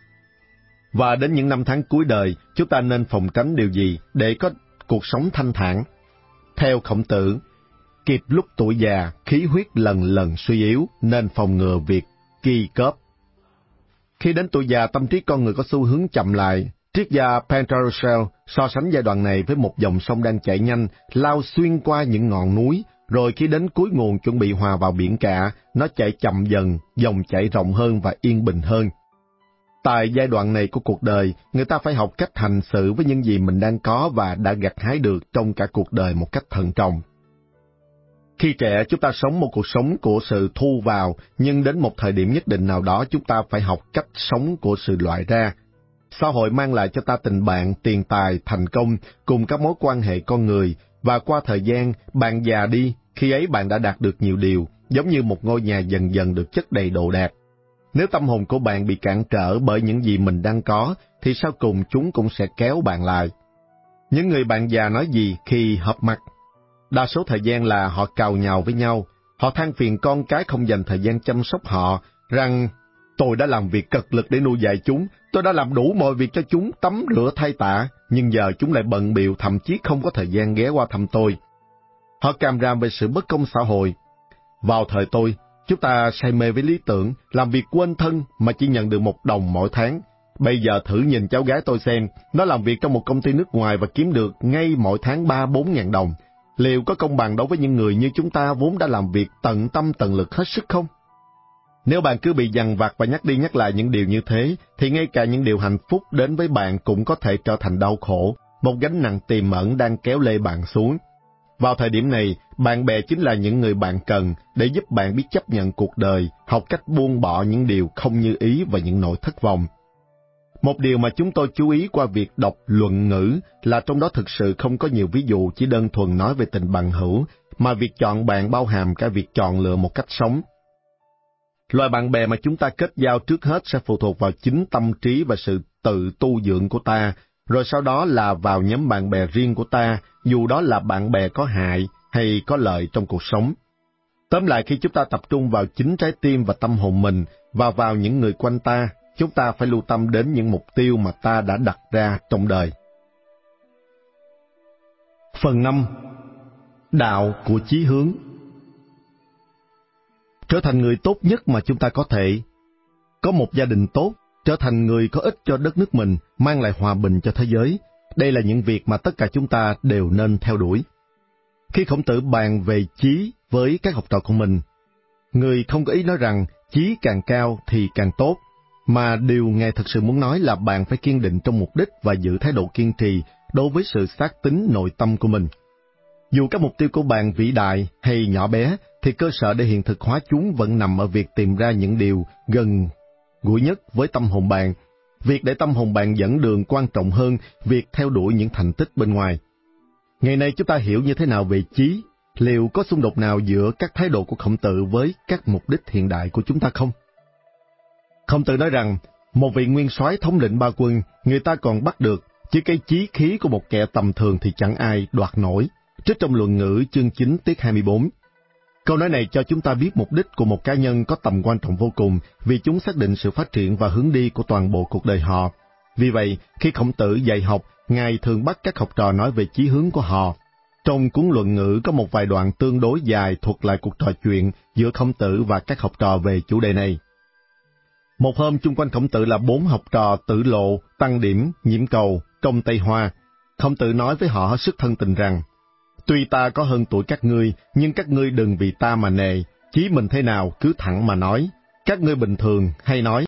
Và đến những năm tháng cuối đời, chúng ta nên phòng tránh điều gì để có cuộc sống thanh thản? Theo Khổng Tử, kịp lúc tuổi già, khí huyết lần lần suy yếu, nên phòng ngừa việc ki cóp. Khi đến tuổi già, tâm trí con người có xu hướng chậm lại. Triết gia Pentarosel so sánh giai đoạn này với một dòng sông đang chảy nhanh, lao xuyên qua những ngọn núi, rồi khi đến cuối nguồn chuẩn bị hòa vào biển cả, nó chạy chậm dần, dòng chảy rộng hơn và yên bình hơn. Tại giai đoạn này của cuộc đời, người ta phải học cách hành xử với những gì mình đang có và đã gặt hái được trong cả cuộc đời một cách thận trọng. Khi trẻ, chúng ta sống một cuộc sống của sự thu vào, nhưng đến một thời điểm nhất định nào đó chúng ta phải học cách sống của sự loại ra. Xã hội mang lại cho ta tình bạn, tiền tài, thành công cùng các mối quan hệ con người, và qua thời gian, bạn già đi, khi ấy bạn đã đạt được nhiều điều, giống như một ngôi nhà dần dần được chất đầy đồ đạc. Nếu tâm hồn của bạn bị cản trở bởi những gì mình đang có, thì sau cùng chúng cũng sẽ kéo bạn lại. Những người bạn già nói gì khi họp mặt? Đa số thời gian là họ càu nhàu với nhau, họ than phiền con cái không dành thời gian chăm sóc họ, rằng tôi đã làm việc cật lực để nuôi dạy chúng, tôi đã làm đủ mọi việc cho chúng, tắm rửa thay tã, nhưng giờ chúng lại bận bịu, thậm chí không có thời gian ghé qua thăm tôi. Họ càm ràm về sự bất công xã hội. Vào thời tôi, chúng ta say mê với lý tưởng, làm việc quên thân mà chỉ nhận được $1 mỗi tháng. Bây giờ thử nhìn cháu gái tôi xem, nó làm việc trong một công ty nước ngoài và kiếm được ngay mỗi tháng 3-4 ngàn đồng. Liệu có công bằng đối với những người như chúng ta vốn đã làm việc tận tâm tận lực hết sức không? Nếu bạn cứ bị dằn vặt và nhắc đi nhắc lại những điều như thế, thì ngay cả những điều hạnh phúc đến với bạn cũng có thể trở thành đau khổ, một gánh nặng tiềm ẩn đang kéo lê bạn xuống. Vào thời điểm này, bạn bè chính là những người bạn cần để giúp bạn biết chấp nhận cuộc đời, học cách buông bỏ những điều không như ý và những nỗi thất vọng. Một điều mà chúng tôi chú ý qua việc đọc Luận Ngữ là trong đó thực sự không có nhiều ví dụ chỉ đơn thuần nói về tình bằng hữu, mà việc chọn bạn bao hàm cả việc chọn lựa một cách sống. Loại bạn bè mà chúng ta kết giao trước hết sẽ phụ thuộc vào chính tâm trí và sự tự tu dưỡng của ta, rồi sau đó là vào nhóm bạn bè riêng của ta, dù đó là bạn bè có hại hay có lợi trong cuộc sống. Tóm lại, khi chúng ta tập trung vào chính trái tim và tâm hồn mình và vào những người quanh ta, chúng ta phải lưu tâm đến những mục tiêu mà ta đã đặt ra trong đời. Phần 5. Đạo của chí hướng. Trở thành người tốt nhất mà chúng ta có thể. Có một gia đình tốt, trở thành người có ích cho đất nước mình, mang lại hòa bình cho thế giới. Đây là những việc mà tất cả chúng ta đều nên theo đuổi. Khi Khổng Tử bàn về chí với các học trò của mình, người không có ý nói rằng chí càng cao thì càng tốt, mà điều Ngài thực sự muốn nói là bạn phải kiên định trong mục đích và giữ thái độ kiên trì đối với sự xác tín nội tâm của mình. Dù các mục tiêu của bạn vĩ đại hay nhỏ bé, thì cơ sở để hiện thực hóa chúng vẫn nằm ở việc tìm ra những điều gần gũi nhất với tâm hồn bạn. Việc để tâm hồn bạn dẫn đường quan trọng hơn việc theo đuổi những thành tích bên ngoài. Ngày nay chúng ta hiểu như thế nào về chí? Liệu có xung đột nào giữa các thái độ của Khổng Tử với các mục đích hiện đại của chúng ta không? Khổng Tử nói rằng, một vị nguyên soái thống lĩnh ba quân, người ta còn bắt được, chứ cái chí khí của một kẻ tầm thường thì chẳng ai đoạt nổi. Trích trong Luận Ngữ chương 9 tiết 24. Câu nói này cho chúng ta biết mục đích của một cá nhân có tầm quan trọng vô cùng, vì chúng xác định sự phát triển và hướng đi của toàn bộ cuộc đời họ. Vì vậy, khi Khổng Tử dạy học, Ngài thường bắt các học trò nói về chí hướng của họ. Trong cuốn Luận Ngữ có một vài đoạn tương đối dài thuật lại cuộc trò chuyện giữa Khổng Tử và các học trò về chủ đề này. Một hôm, chung quanh Khổng Tử là 4 học trò Tử Lộ, Tăng Điểm, Nhiễm Cầu, Công Tây Hoa. Khổng Tử nói với họ hết sức thân tình rằng, tuy ta có hơn tuổi các ngươi, nhưng các ngươi đừng vì ta mà nề, chí mình thế nào cứ thẳng mà nói. Các ngươi bình thường hay nói,